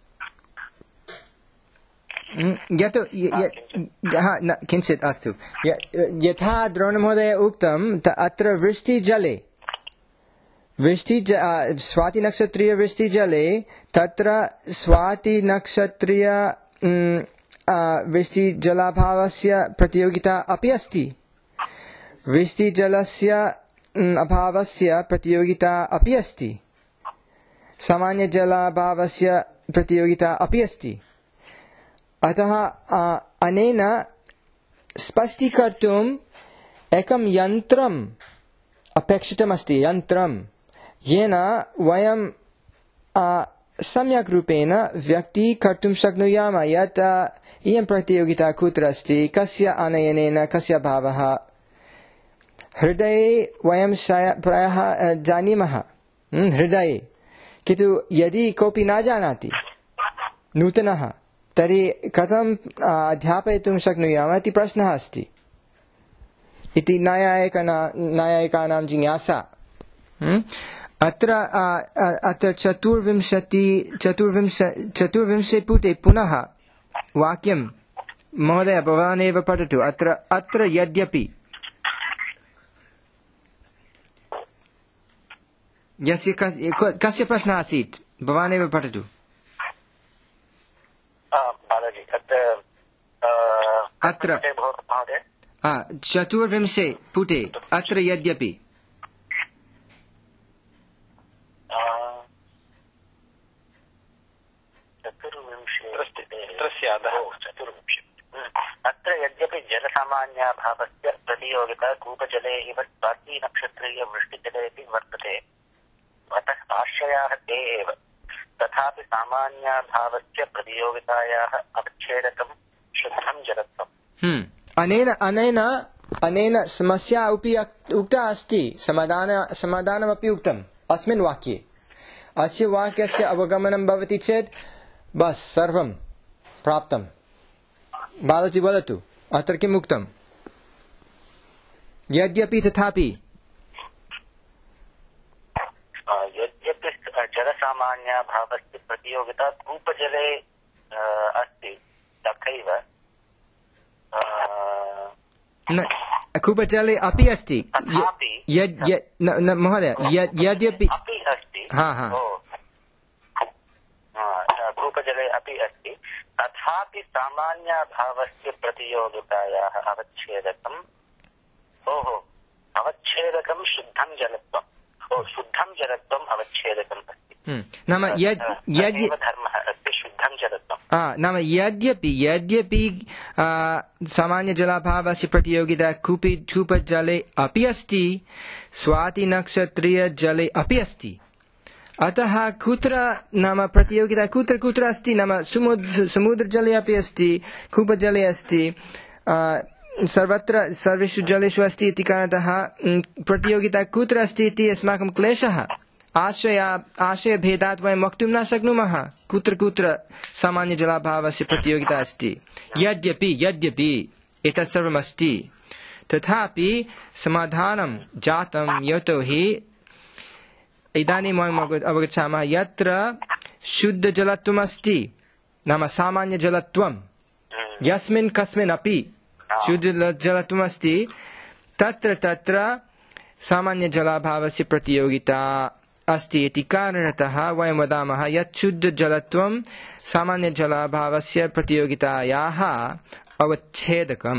यत् किञ्चित् अस्तु, यथा द्रोणमहोदय उक्तं अत्र वृष्टिजले वृष्टि स्वातिनक्षत्रीयवृष्टिजले तत्र स्वातिनक्षत्रीय वृष्टिजलाभावस्य प्रतियोगिता अपि अस्ति, वृष्टिजलस्य अभावस्य प्रतियोगिता अपि अस्ति, सामान्यजलाभावस्य प्रतियोगिता अपि अस्ति। अतः अनेन स्पष्टीकर्तुम् एकं यन्त्रम् अपेक्षितमस्ति, यन्त्रं येन वयं सम्यक् रूपेण व्यक्तीकर्तुं शक्नुयाम यत् इयं प्रतियोगिता कुत्र अस्ति, कस्य आनयनेन कस्य भावः। हृदये वयं प्रायः जानीमः, हृदये, किन्तु यदि कोऽपि न जानाति नूतनः तर्हि कथम् अध्यापयितुं शक्नुयाम इति प्रश्नः अस्ति इति न्यायिकानां जिज्ञासा। अत्र अत्र चतुर्विंशति चतुर्विंश चतुर्विंशे पुटे पुनः वाक्यं महोदय भवान् एव पठतु। अत्र अत्र यद्यपि यस्य कस्य प्रश्नः आसीत् भवान् एव पठतु। अत्र चतुर्विंशे पुटे अत्र यद्यपि अत्र यद्यपि जलसामान्याभावस्य प्रतियोगिता कूपजले इव स्वातिनक्षत्रीयवृष्टिजलेऽपि वर्तते, अतः आश्रयाः ते एव, तथापि सामान्याभावस्य प्रतियोगितायाः अवच्छेदकं शुद्धं जलत्वम्। अनेन अनेन अनेन समस्या अपि उक्ता अस्ति, समाधान समाधानमपि उक्तम् अस्मिन् वाक्ये। अस्य वाक्यस्य अवगमनं भवति चेत् बस् सर्वं प्राप्तं। बालाजी वदतु, अत्र किम् उक्तम्? यद्यपि तथापि यद्यपि जलसामान्याभावस्य प्रतियोगिता कूपजले अस्ति, तथैव कूपजले अपि अस्ति महोदय, यद्यपि हा हा कूपजले अपि अस्ति, तथापि सामान्याभावस्य प्रतियोगितायाः अवच्छेदकम् ओहो अवच्छेदकं शुद्धं जलत्वम्। ओ शुद्धं जलत्वम् अवच्छेदकम् अस्ति। नाम यद् धर्मः अस्ति शुद्धं जलत्वम्। नाम यद्यपि यद्यपि सामान्यजलाभावस्य प्रतियोगिता कूपी कूपजले अपि अस्ति, स्वातिनक्षत्रीयजले अपि अस्ति। अतः कुत्र नाम प्रतियोगिता कुत्र कुत्र अस्ति? नाम समुद्र समुद्रजले अपि अस्ति, कूपजले अस्ति, सर्वत्र सर्वेषु जलेषु अस्ति इति कारणतः प्रतियोगिता कुत्र अस्ति इति अस्माकं क्लेशः। आश्रय आश्रयभेदात् वयं वक्तुं न शक्नुमः कुत्र कुत्र सामान्यजलाभावस्य प्रतियोगिता अस्ति। यद्यपि यद्यपि एतत् सर्वमस्ति, तथापि समाधानं जातं, यतोहि इदानीं वयम् अवगच्छामः यत्र शुद्धजलत्वमस्ति, नाम सामान्यजलत्वं यस्मिन् कस्मिन् अपि शुद्धजलत्वमस्ति, तत्र तत्र सामान्यजलाभावस्य प्रतियोगिता अस्ति इति कारणतः वयं वदामः यत् शुद्धजलत्वं सामान्यजलाभावस्य प्रतियोगितायाः अवच्छेदकम्।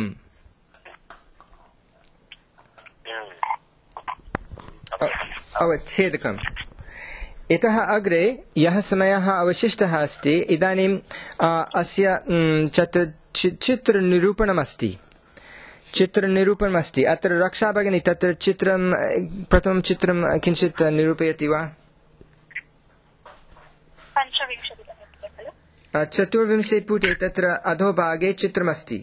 अवच्छेदकम् इतः अग्रे यः समयः अवशिष्टः अस्ति इदानीं अस्य चत्र चित्रनिरूपणमस्ति चित्रनिरूपणमस्ति अत्र रक्षा भगिनी तत्र चित्रं प्रथमं चित्रं किञ्चित् निरूपयति वा? चतुर्विंशे पुटे तत्र अधोभागे चित्रमस्ति।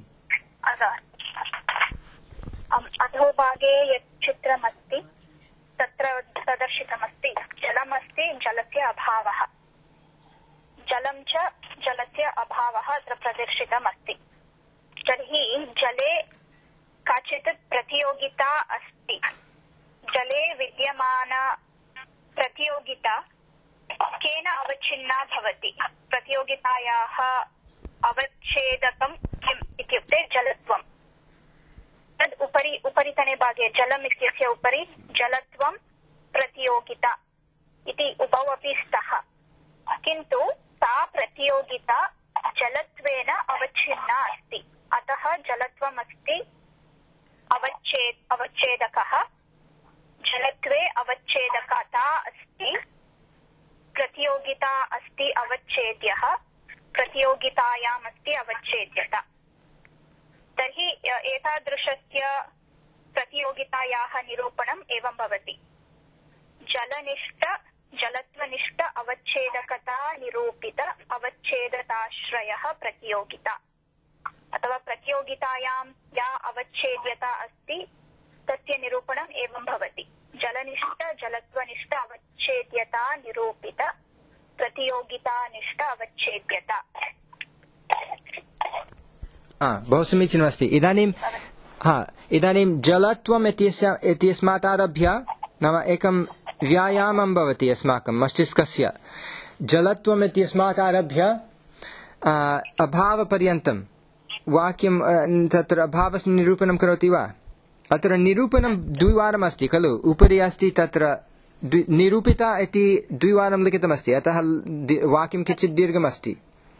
अधोभागे यत् चित्रमस्ति तत्र प्रदर्शितमस्ति जलमस्ति जलस्य अभावः जलं च जलस्य अभावः अत्र प्रदर्शितमस्ति। तर्हि जले काचित् प्रतियोगिता अस्ति। जले विद्यमाना प्रतियोगिता केन अवच्छिन्ना भवति? प्रतियोगितायाः अवच्छेदकं किम् इत्युक्ते जलत्वं। तद् उपरि उपरितने भागे जलम् इत्यस्य उपरि जलत्वं प्रतियोगिता इति उभौ अपि स्तः। किन्तु सा प्रतियोगिता जलत्वेन अवच्छिन्ना अस्ति। अतः जलत्वम् अस्ति अवच्छेद अवच्छेदकः जलत्वे अवच्छेदकता अस्ति प्रतियोगिता अस्ति अवच्छेद्यः प्रतियोगितायाम् अस्ति अवच्छेद्यता। तर्हि एतादृशस्य प्रतियोगितायाः निरूपणम् एवं भवति। जलनिष्ठ जलत्वनिष्ठ अवच्छेदकता निरूपित अवच्छेदताश्रयः प्रतियोगिता अथवा प्रतियोगितायां या अवच्छेद्यता अस्ति तस्य निरूपणम् एवं भवति। जलनिष्ठ जलत्वनिष्ठ अवच्छेद्यता निरूपित प्रतियोगितानिष्ठ अवच्छेद्यता। बहु समीचीनमस्ति। इदानीं हा इदानीं जलत्वम् इत्यस्मात् आरभ्य नाम एकं व्यायामं भवति अस्माकं मस्तिष्कस्य। जलत्वम् इत्यस्मात् आरभ्य अभावपर्यन्तं वाक्यं तत्र अभावस्य निरूपणं करोति वा? अत्र निरूपणं द्विवारम् अस्ति खलु? उपरि अस्ति तत्र निरूपिता इति द्विवारं लिखितमस्ति अतः वाक्यं किञ्चित् दीर्घमस्ति।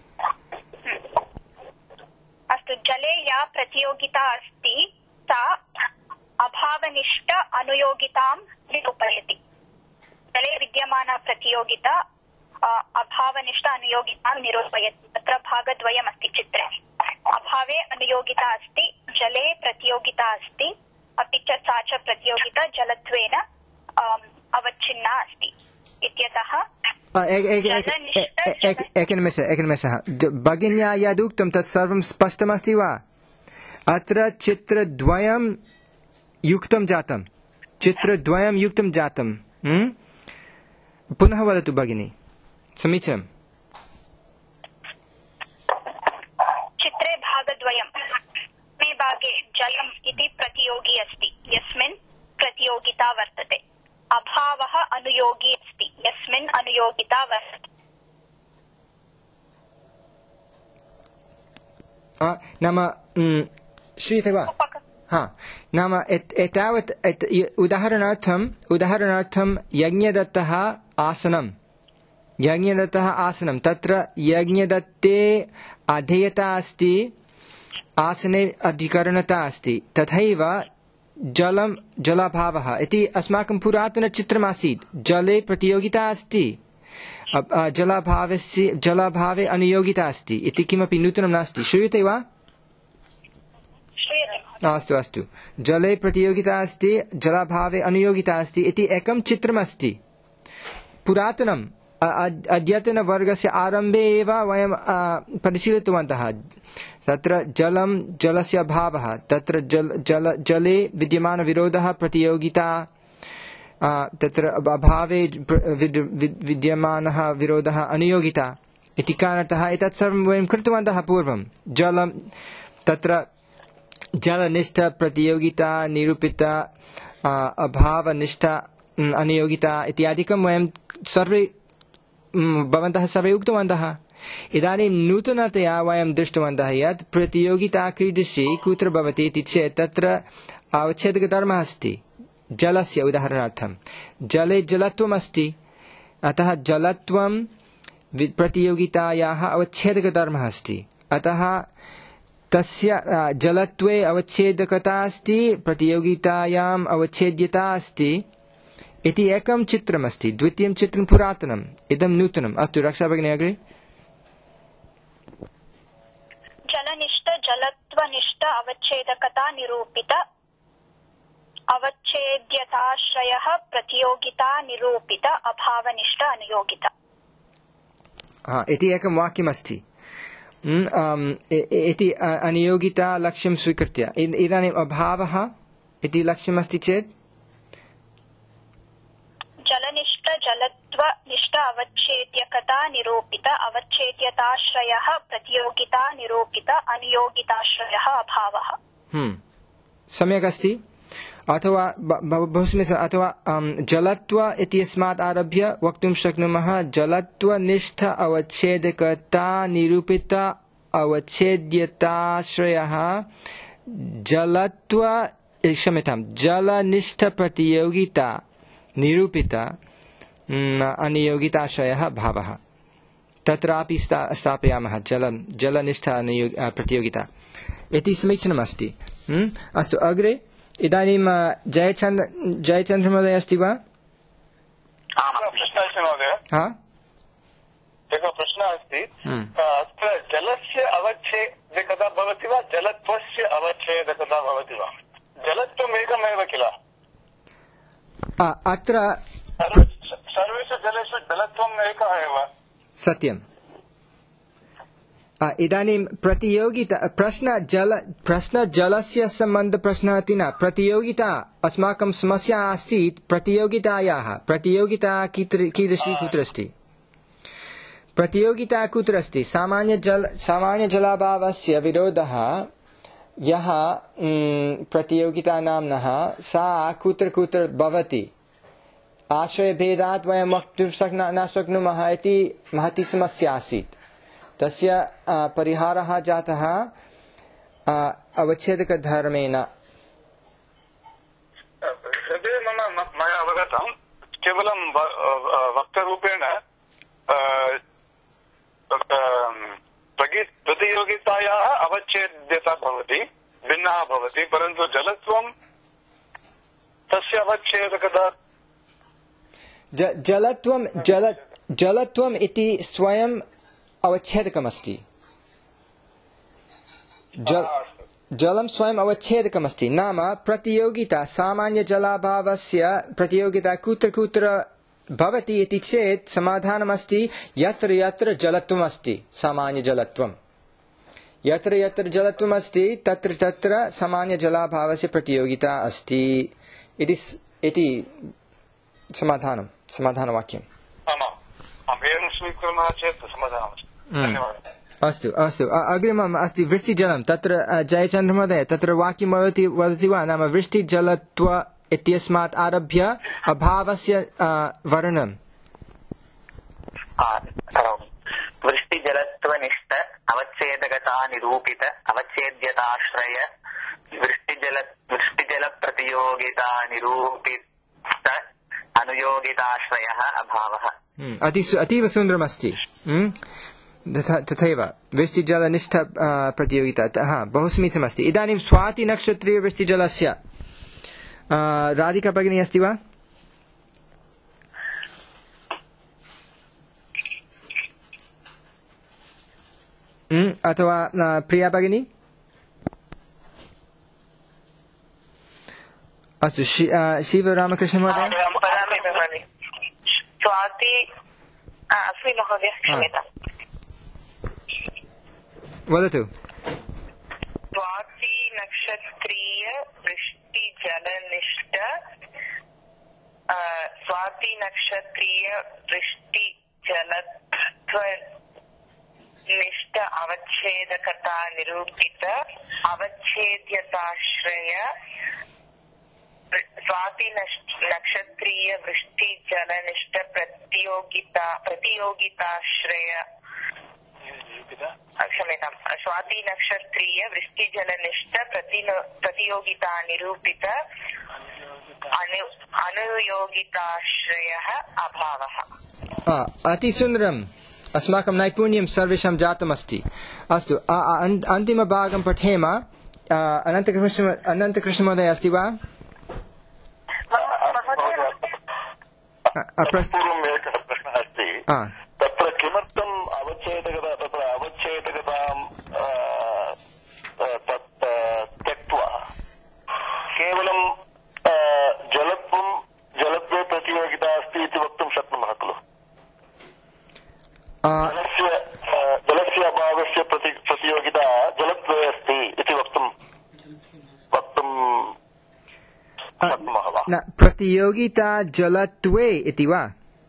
अस्तु। जले या प्रतियोगिता अस्ति सा अभावनिष्ठ अनुयोगितां निरूपयति। जले विद्यमाना प्रतियोगिता अभावनिष्ठ अनुयोगितां निरूपयति। तत्र भागद्वयमस्ति चित्रे। अभावे अनुयोगिता अस्ति जले प्रतियोगिता अस्ति अपि च सा च प्रतियोगिता जलत्वेन अवच्छिन्ना अस्ति इत्यतः एकनिमेषः एकनिमेषः भगिन्या यदुक्तं तत् सर्वं स्पष्टमस्ति वा? अत्र चित्रद्वयं युक्तं जातं चित्रद्वयं युक्तं जातं पुनः वदतु भगिनी। समीचीनम्। चित्रे भागद्वयं मे भागे जलम् इति प्रतियोगी अस्ति यस्मिन् प्रतियोगिता वर्तते। अभावः अनुयोगी अस्ति यस्मिन् अनुयोगिता वर्तते। नाम श्रूयते वा? हा नाम एतावत् उदाहरणार्थम् उदाहरणार्थं यज्ञदत्तः आसनं यज्ञदत्तः आसनं तत्र यज्ञदत्ते अधेयता अस्ति आसने अधिकरणता अस्ति। तथैव जलं जलाभावः इति अस्माकं पुरातनचित्रमासीत्। जले प्रतियोगिता अस्ति जलाभावस्य जलाभावे अनुयोगिता अस्ति इति किमपि नूतनं नास्ति। श्रूयते वा? अस्तु अस्तु। जले प्रतियोगिता अस्ति जलाभावे अनुयोगिता अस्ति इति एकं चित्रमस्ति पुरातनम्। अद्यतनवर्गस्य आरम्भे एव वयं परिशीलितवन्तः। तत्र जलं जलस्य अभावः तत्र जल जल जले विद्यमानविरोधः प्रतियोगिता तत्र अभावे विद्यमानः विरोधः अनुयोगिता इति कारणतः एतत् सर्वं वयं कृतवन्तः पूर्वं। जलं तत्र जलनिष्ठ प्रतियोगिता निरूपिता अभावनिष्ठ अनुयोगिता इत्यादिकं वयं सर्वे भवन्तः सर्वे उक्तवन्तः। इदानीं नूतनतया वयं दृष्टवन्तः यत् प्रतियोगिता कीदृशी कुत्र भवति इति चेत् तत्र अवच्छेदकधर्मः अस्ति। जलस्य उदाहरणार्थं जले जलत्वम् अस्ति अतः जलत्वं प्रतियोगितायाः अवच्छेदकधर्मः अस्ति। अतः तस्य जलत्वे अवच्छेदकता अस्ति प्रतियोगितायाम् अवच्छेद्यता अस्ति इति एकं चित्रमस्ति, द्वितीयं चित्रं पुरातनम्, इदं नूतनम्। अस्तु रक्षा भगिनी अग्रे। जलनिष्ठ जलत्वनिष्ठ अवच्छेदकता निरूपित अवच्छेद्यताश्रयः प्रतियोगिता निरूपित अभावनिष्ठ अनुयोगिता। हा, इति एकं वाक्यमस्ति। इति अनुयोगिता लक्ष्यं स्वीकृत्य इदानीम् अभावः इति लक्ष्यमस्ति चेत् जलनिष्ठ जलत्वनिष्ठ अवच्छेद्यकता निरूपित अवच्छेद्यताश्रयः प्रतियोगिता निरूपित अनुयोगिताश्रयः अभावः। हम्म सम्यक् अस्ति। अथवा बहु समीचीनम्। अथवा जलत्व इत्यस्मात् आरभ्य वक्तुं शक्नुमः जलत्वनिष्ठ अवच्छेदकता निरूपित अवच्छेद्यताश्रयः जलत्व क्षम्यतां जलनिष्ठ प्रतियोगिता निरूपित अनियोगिताश्रयः भावः। तत्रापि स्थापयामः जलं जलनिष्ठ प्रतियोगिता इति समीचीनमस्ति। अस्तु अग्रे। इदानीं जयचन्द्र जयचन्द्र महोदय अस्ति वा? प्रश्नः अस्ति महोदय। हा, एकः प्रश्नः अस्ति। अत्र जलस्य अवच्छेदकता भवति वा जलत्वस्य अवच्छेदकता भवति वा? जलत्वम् एकमेव किल? अत्र सर्वेषु जलेषु जलत्वम् एकः एव। सत्यम्। इदानीं प्रतियोगिता प्रश्न जल प्रश्न जलस्य सम्बन्ध प्रश्नः इति न, प्रतियोगिता अस्माकं समस्या आसीत्। प्रतियोगितायाः प्रतियोगिता कीदृशी कुत्र अस्ति? प्रतियोगिता कुत्र अस्ति? सामान्य जल सामान्य जलाभावस्य विरोधः यः प्रतियोगिता नाम्नः सा कुत्र कुत्र भवति? आश्रयभेदात् वयं वक्तुं न शक्नुमः इति महती समस्या आसीत्। तस्य परिहारः जातः अवच्छेदकधर्मेण। मम मया अवगतं केवलं वक्तरूपेण प्रतियोगितायाः अवच्छेद्यता भवति, भिन्नः भवति, परन्तु जलत्वं तस्य अवच्छेदकता जलत्वं जल जलत्वम् इति स्वयं अवच्छेदकमस्ति। जल जलं स्वयं अवच्छेदकमस्ति। नाम प्रतियोगिता सामान्य जलाभावस्य प्रतियोगिता कुत्र कुत्र भवति इति चेत् समाधानमस्ति यत्र यत्र जलत्वमस्ति सामान्य जलत्वं, यत्र यत्र जलत्वमस्ति तत्र तत्र सामान्य जलाभावस्य प्रतियोगिता अस्ति इति इति समाधानं समाधानवाक्यम्। अस्तु अस्तु अग्रिमम् अस्ति वृष्टिजलं। तत्र जयचन्द्र महोदय तत्र वाक्यं वदति वदति वा? नाम वृष्टिजलत्व इत्यस्मात् आरभ्य अभावस्य वर्णनम्। वृष्टिजलत्वनिष्ठ अवच्छेदकता निरूपित अवच्छेद्यताश्रय वृष्टिजल वृष्टिजलप्रतियोगिता निरूपित अनुयोगिताश्रयः अभावः। अति अतीव सुन्दरमस्ति। तथैव वृष्टिजलनिष्ठ प्रतियोगिता हा बहु समीचीनमस्ति। इदानीं स्वातिनक्षत्रीय वृष्टिजलस्य राधिका भगिनी अस्ति वा? अथवा प्रिया भगिनी? अस्तु शिवरामकृष्ण महोदय। स्वाति अस्मि महोदय, क्षम्यताम्। वदतु। स्वाति नक्षत्रीय वृष्टिजलनिष्ठ स्वाति नक्षत्रीय वृष्टिजलत्वनिष्ठ अवच्छेदकता निरूपित अवच्छेद्यताश्रय स्वाति नक्षत्रीय वृष्टिजलनिष्ठ प्रतियोगिता प्रतियोगिताश्रय क्षम्यतां स्वाति नक्षत्रीय वृष्टिजलनिष्ठ प्रतियोगिता निरूपित अनुयोगिताश्रयः अभावः। अतिसुन्दरम्। अस्माकं नैपुण्यं सर्वेषां जातमस्ति। अस्तु अन्तिमभागं पठेम। अनन्तकृष्ण अनन्तकृष्णमहोदय अस्ति वा? पूर्वम् एकः प्रश्नः अस्ति तत्र किमर्थम् अवच्छेदकता तत्र अवच्छेदकतां तत् त्यक्त्वा केवलं जलत्वं जलत्वे प्रतियोगिता अस्ति इति वक्तुं शक्नुमः खलु जलस्य जलस्य अभावस्य प्रति प्रतियोगिता जलत्वे अस्ति इति वक्तुं वक्तुं शक्नुमः वा न प्रतियोगिता जलत्वे इति वा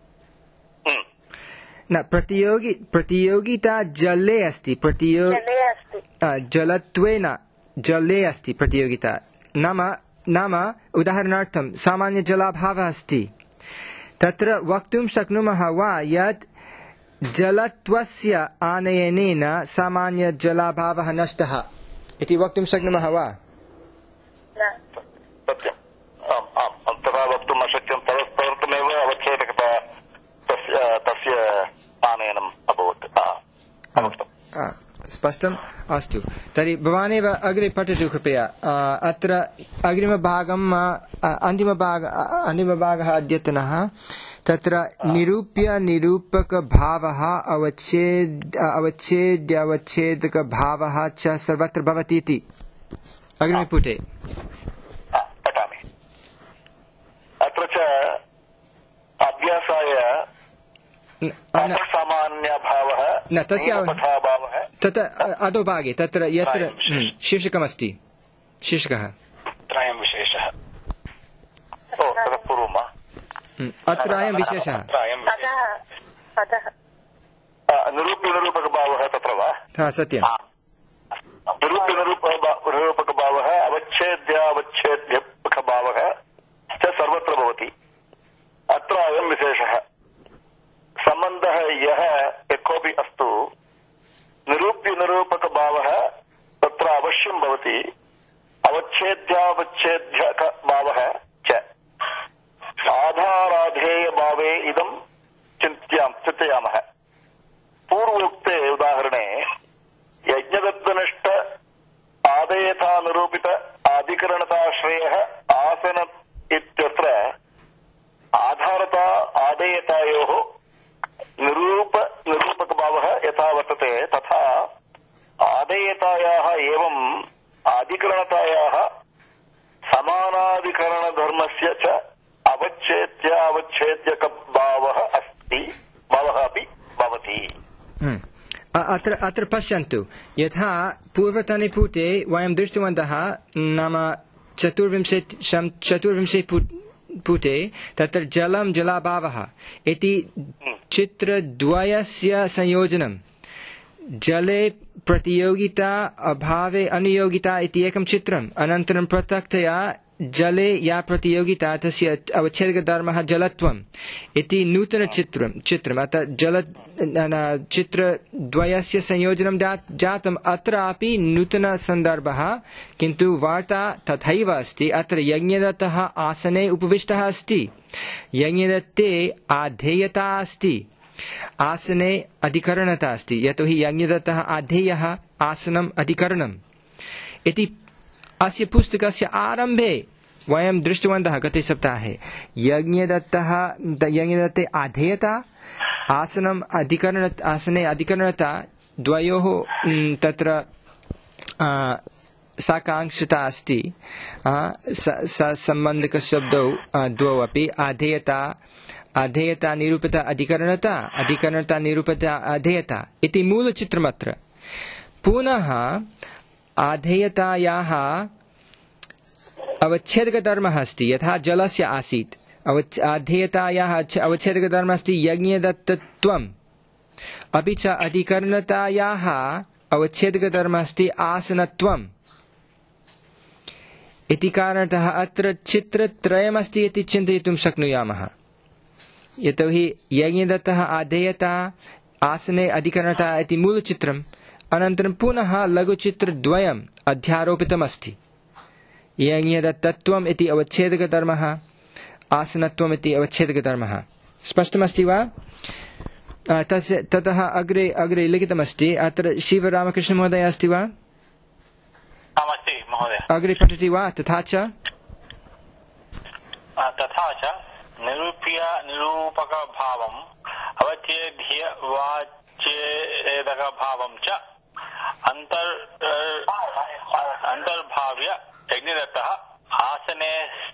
न प्रतियोगि प्रतियोगिता जले अस्ति प्रतियोगि जलत्वे न जले अस्ति प्रतियोगिता नाम नाम उदाहरणार्थं सामान्यजलाभावः अस्ति तत्र वक्तुं शक्नुमः वा यत् जलत्वस्य आनयनेन सामान्यजलाभावः नष्टः इति वक्तुं शक्नुमः वा सत्यम् आम् आम् तथा वक्तुं न शक्यं तदर्थमेव अवच्छेदकता तस्य तस्य आनयनम् अभवत् स्पष्टम् अस्तु तर्हि भवानेव अग्रे पठतु कृपया अत्र अग्रिमभागम् अन्तिमभाग अन्तिमभागः अद्यतनः तत्र निरूप्य निरूपकभावः अवच्छेद अवच्छेद्यावच्छेदकभावः च सर्वत्र भवति इति अग्रिमे पुटे पठामि अत्र च अभ्यासाय सामान्यभावः न तस्य तत् अधोभागे तत्र यत्र शीर्षकमस्ति शीर्षकः त्रयं विशेषः पूर्वम् अत्र अयं विशेषः निरूप्यनिरूपकभावः तत्र वा सत्यं निरूप्यनिरूपकभावः अवच्छेद्यावच्छेद्यभावः च सर्वत्र भवति अत्र अयं विशेषः सम्बन्धः यः यः कोऽपि अस्तु निरूप्यनिरूपकभावः तत्र अवश्यं भवति अवच्छेद्यावच्छेद्यभावः च आधाराधेयभावे इदं चिन्त्यां चिन्तयामः पूर्वोक्ते उदाहरणे यज्ञदत्तनिष्ठ आदेयता निरूपित अधिकरणताश्रयः आसन इत्यत्र आधारता आदेयतायोः निरूप निरूपकभावः यथा वर्तते तथा आदेयतायाः एवं अधिकरणतायाः समानाधिकरणधर्मस्य च अवच्छेद्यावच्छेद्यकभावः अस्ति भावः अपि भवति अत्र अत्र पश्यन्तु यथा पूर्वतने पुटे वयं दृष्टवन्तः नाम चतुर्विंशति चतुर्विंशति पुटे तत्र जलं जलाभावः इति चित्रद्वयस्य संयोजनं जले प्रतियोगिता अभावे अनियोगिता इति एकं चित्रम् अनन्तरं पृथक्तया जले या प्रतियोगिता तस्य अवच्छेदकधर्मः जलत्वम् इति नूतनचित्रं चित्रम् अतः जल चित्रद्वयस्य संयोजनं जातम् अत्रापि नूतनसन्दर्भः किन्तु वार्ता तथैव अस्ति अत्र यज्ञदत्तः आसने उपविष्टः अस्ति यज्ञदत्ते आधेयता अस्ति आसने अधिकरणता अस्ति यतोहि यज्ञदत्तः आधेयः आसनम् अधिकरणम् इति अस्य पुस्तकस्य आरम्भे वयं दृष्टवन्तः गते सप्ताहे यज्ञदत्तः यज्ञदत्ते आधेयता आसनम् अधिकरण आसने अधिकरणता द्वयोः तत्र साकाङ्क्षता अस्ति सम्बन्धकशब्दौ द्वौ अपि आधेयता अधेयता निरूपिता अधिकरणता अधिकरणता निरूपिता अधेयता इति मूलचित्रमत्र पुनः आधेयतायाः अवच्छेदकधर्मः अस्ति यथा जलस्य आसीत् आधेयतायाः अवच्छेदकधर्मः अस्ति यज्ञदत्तत्वम् अपि च अधिकरणतायाः अवच्छेदकधर्मः अस्ति आसनत्वम् इति कारणतः अत्र चित्रत्रयमस्ति इति चिन्तयितुं शक्नुयामः यतोहि यज्ञदत्तः आधेयता आसने अधिकरणता इति मूलचित्रम् अनन्तरं पुनः लघुचित्रद्वयम् अध्यारोपितमस्ति यज्ञदत्तत्वम् इति अवच्छेदकधर्मः आसनत्वम् इति अवच्छेदकधर्मः स्पष्टमस्ति वा तस्य ततः अग्रे अग्रे लिखितमस्ति अत्र शिवरामकृष्णमहोदय अस्ति वा अग्रे पठति वा तथा च तथा च निरूप्य निरूपक भावम् अवच्छेद्य वाच्येदक भावम् च अंतर अंतर्भाव्य यज्ञदत्तः आसने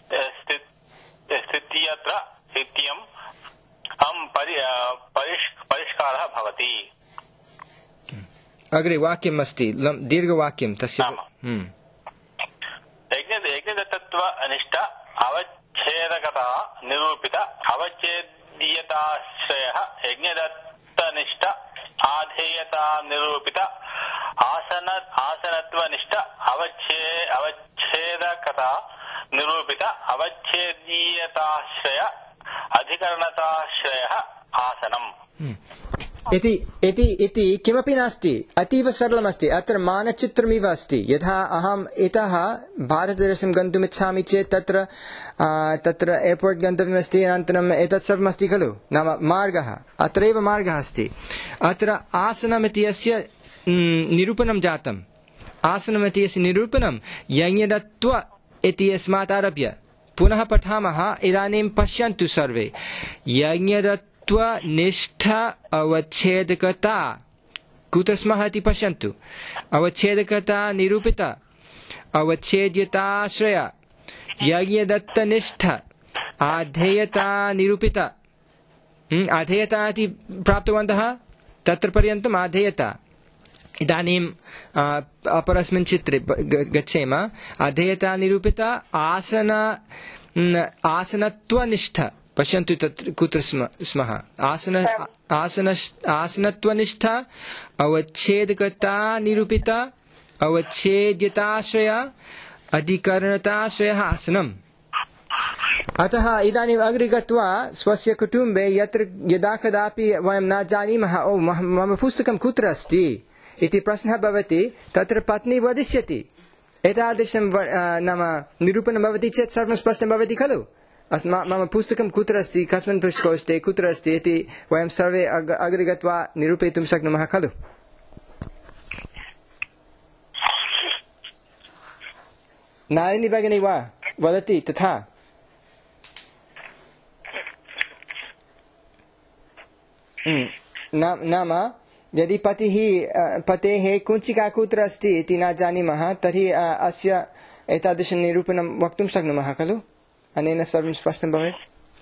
स्थित्यत्र इत्यम् अं परिष्कारः भवति। अग्रे वाक्यम् अस्ति दीर्घवाक्यं तस्य यज्ञदत्तत्वनिष्ठ अवच्छेदकता निरूपित अवच्छेद्यताश्रयः यज्ञदत्तनिष्ठ आधेयता निरूपित आसन आसनत्वनिष्ठ अवच्छे अवच्छेदकता निरूपित अवच्छेद्यताश्रय अधिकरणताश्रयः आसनम् इति इति इति किमपि नास्ति, अतीव सरलमस्ति। अत्र मानचित्रमिव अस्ति। यथा अहम् इतः भारतदेशं गन्तुम् इच्छामि चेत् तत्र तत्र एर्पोर्ट् गन्तव्यमस्ति, अनन्तरम् एतत् सर्वमस्ति खलु, नाम मार्गः, अत्रैव मार्गः अस्ति। अत्र आसनमिति अस्य निरूपणं जातम्। आसनमिति अस्य निरूपणं यज्ञदत्त्व इति अस्मात् आरभ्य पुनः पठामः। इदानीं पश्यन्तु सर्वे, यज्ञदत्त्वनिष्ठ अवच्छेदकता कुत्र स्मः इति पश्यन्तु। अवच्छेदकता निरूपित अवच्छेद्यताश्रय यज्ञदत्तनिष्ठ आधेयता निरूपित। आधेयता इति प्राप्तवन्तः, तत्र पर्यन्तम् आधेयता। इदानीम् अपरस्मिन् चित्रे गच्छेम। आधेयता निरूपित आसन आसनत्वनिष्ठ, पश्यन्तु तत्र कुत्र स्मः। आसन आसन आसनत्वनिष्ठ अवच्छेदकता निरूपित अवच्छेद्यताश्रय अधिकरणताश्रयः आसनम्। अतः इदानीम् अग्रे गत्वा स्वस्य कुटुम्बे यत्र यदा कदापि वयं न जानीमः ओ मम पुस्तकं कुत्र अस्ति इति प्रश्नः भवति, तत्र पत्नी वदिष्यति। एतादृशं नाम निरूपणं भवति चेत् सर्वं स्पष्टं भवति खलु। अस्मा मम पुस्तकं कुत्र अस्ति, कस्मिन् प्रकोष्ठे कुत्र अस्ति इति वयं सर्वे अग्रे गत्वा निरूपयितुं शक्नुमः खलु। नालिनी भगिनी वा वदति तथा। नाम यदि पतिः पतेः कुञ्चिका कुत्र अस्ति इति न जानीमः, तर्हि अस्य एतादृशं निरूपणं वक्तुं शक्नुमः खलु। अनेन सर्वं स्पष्टं भवेत्।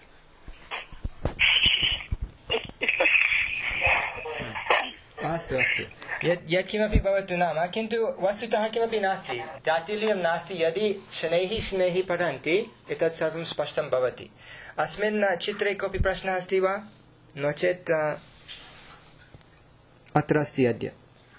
अस्तु अस्तु, यत् यत्किमपि भवतु नाम, किन्तु वस्तुतः किमपि नास्ति, जातिल्यं नास्ति। यदि शनैः शनैः पठन्ति एतत् सर्वं स्पष्टं भवति। अस्मिन् चित्रे कोऽपि प्रश्नः अस्ति वा? नो चेत् अत्र अस्ति अद्य।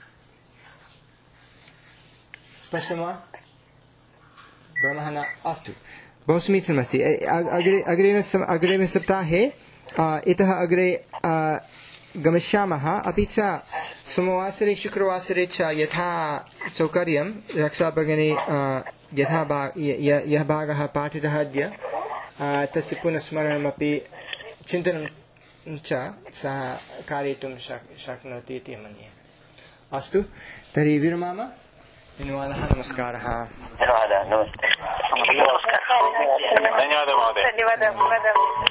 स्पष्टं वा? भ्रमः न? अस्तु, बहु समीचीनमस्ति। अग्रे अग्रिमे अग्रिमे सप्ताहे इतः अग्रे गमिष्यामः। अपि च सोमवासरे शुक्रवासरे च यथा सौकर्यं रक्षाभगिनी यथा भाग यः भागः पाठितः अद्य तस्य पुनस्मरणमपि चिन्तनं च सः कारयितुं शक्नोति इति मन्ये। अस्तु, तर्हि विरमामः। धन्यवादः, नमस्कारः। धन्यवादः, नमस्ते। धन्यवादः महोदय।